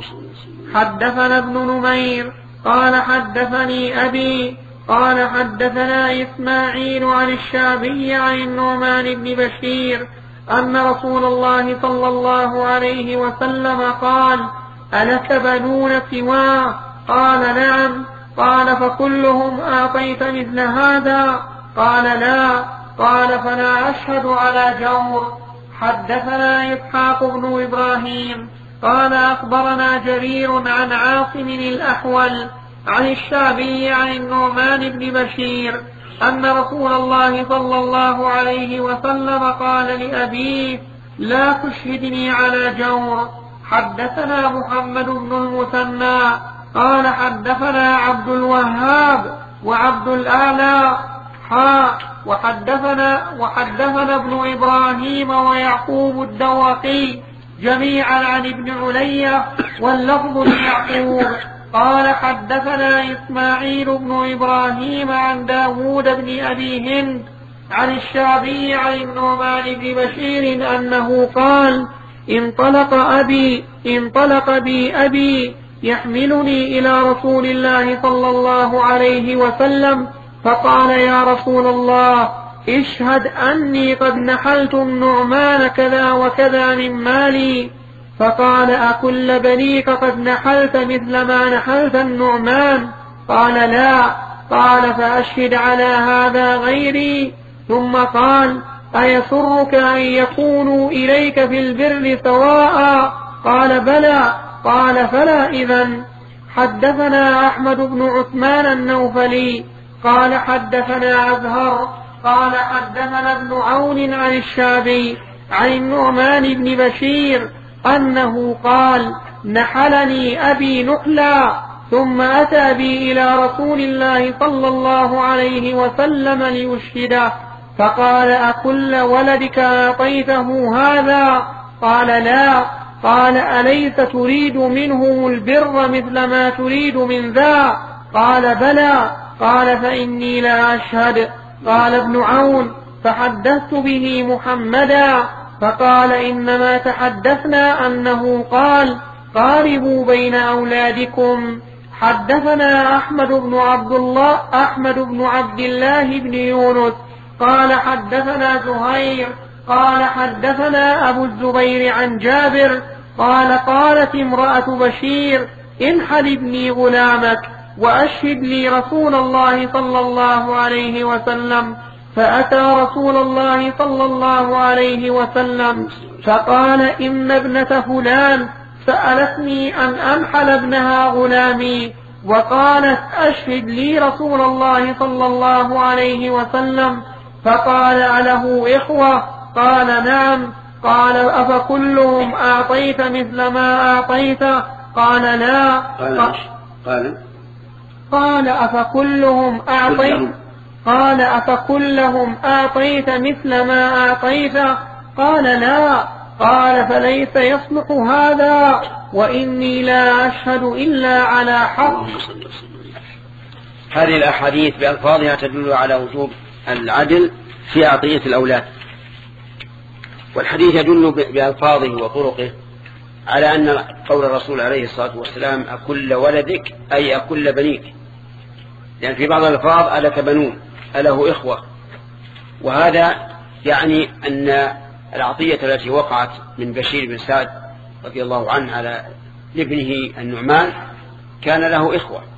حدثنا ابن نمير قال حدثني أبي قال حدثنا إسماعيل عن الشعبي عن النعمان بن بشير أن رسول الله صلى الله عليه وسلم قال ألك بنون سواه؟ قال نعم. قال فكلهم أعطيت مثل هذا؟ قال لا. قال فلا أشهد على جور. حدثنا إسحاق بن إبراهيم قال أخبرنا جرير عن عاصم الأحول عن الشعبي عن النعمان بن بشير أن رسول الله صلى الله عليه وسلم قال لأبيه لا تشهدني على جور. حدثنا محمد بن المثنى قال حدثنا عبد الوهاب وعبد الأعلى حا وحدثنا وحدثنا ابن إبراهيم ويعقوب الدواقي جميعا عن ابن علي واللفظ ليعقوب قال حدثنا إسماعيل بن إبراهيم عن داود بن أبي هند عن الشعبي عن النعمان بن بشير أنه قال انطلق أبي انطلق بي أبي يحملني إلى رسول الله صلى الله عليه وسلم فقال يا رسول الله اشهد أني قد نحلت النعمان كذا وكذا من مالي. فقال أكل بنيك قد نحلت مثل ما نحلت النعمان؟ قال لا. قال فأشهد على هذا غيري. ثم قال أيسرك أن يكونوا إليك في البر سواء؟ قال بلى. قال فلا إذن. حدثنا أحمد بن عثمان النوفلي قال حدثنا أزهر قال حدثنا ابن عون عن الشعبي عن النعمان بن بشير أنه قال نحلني أبي نحلا ثم أتى بي إلى رسول الله صلى الله عليه وسلم ليشهده فقال أكل ولدك أعطيته هذا؟ قال لا. قال أليس تريد منهم البر مثل ما تريد من ذا؟ قال بلى. قال فإني لا أشهد. قال ابن عون فحدثت به محمدا فقال إنما تحدثنا أنه قال قاربوا بين أولادكم. حدثنا أحمد بن عبد الله أحمد بن عبد الله بن يونس قال حدثنا زهير قال حدثنا أبو الزبير عن جابر قال قالت امرأة بشير انحل ابني غلامك وأشهد لي رسول الله صلى الله عليه وسلم. فأتى رسول الله صلى الله عليه وسلم فقال إن ابنة فلان سألتني أن أنحل ابنها غلامي وقالت أشهد لي رسول الله صلى الله عليه وسلم. فقال أله إخوة؟ قال نعم. قال أفكلهم أعطيت مثل ما أعطيت؟ قال لا. قال قال قال أفكلهم أعطيت قال أفكلهم أعطيت مثل ما أعطيت؟ قال لا. قال فليس يصلح هذا وإني لا أشهد إلا على حق. هذه الأحاديث بألفاظها تدل على وجوب العدل في عطية الأولاد، والحديث يدل بألفاظه وطرقه على أن قول الرسول عليه الصلاة والسلام أكل ولدك أي أكل بنيك، لأن في بعض الألفاظ ألك بنون أله إخوة، وهذا يعني أن العطية التي وقعت من بشير بن سعد رضي الله عنه على ابنه النعمان كان له إخوة،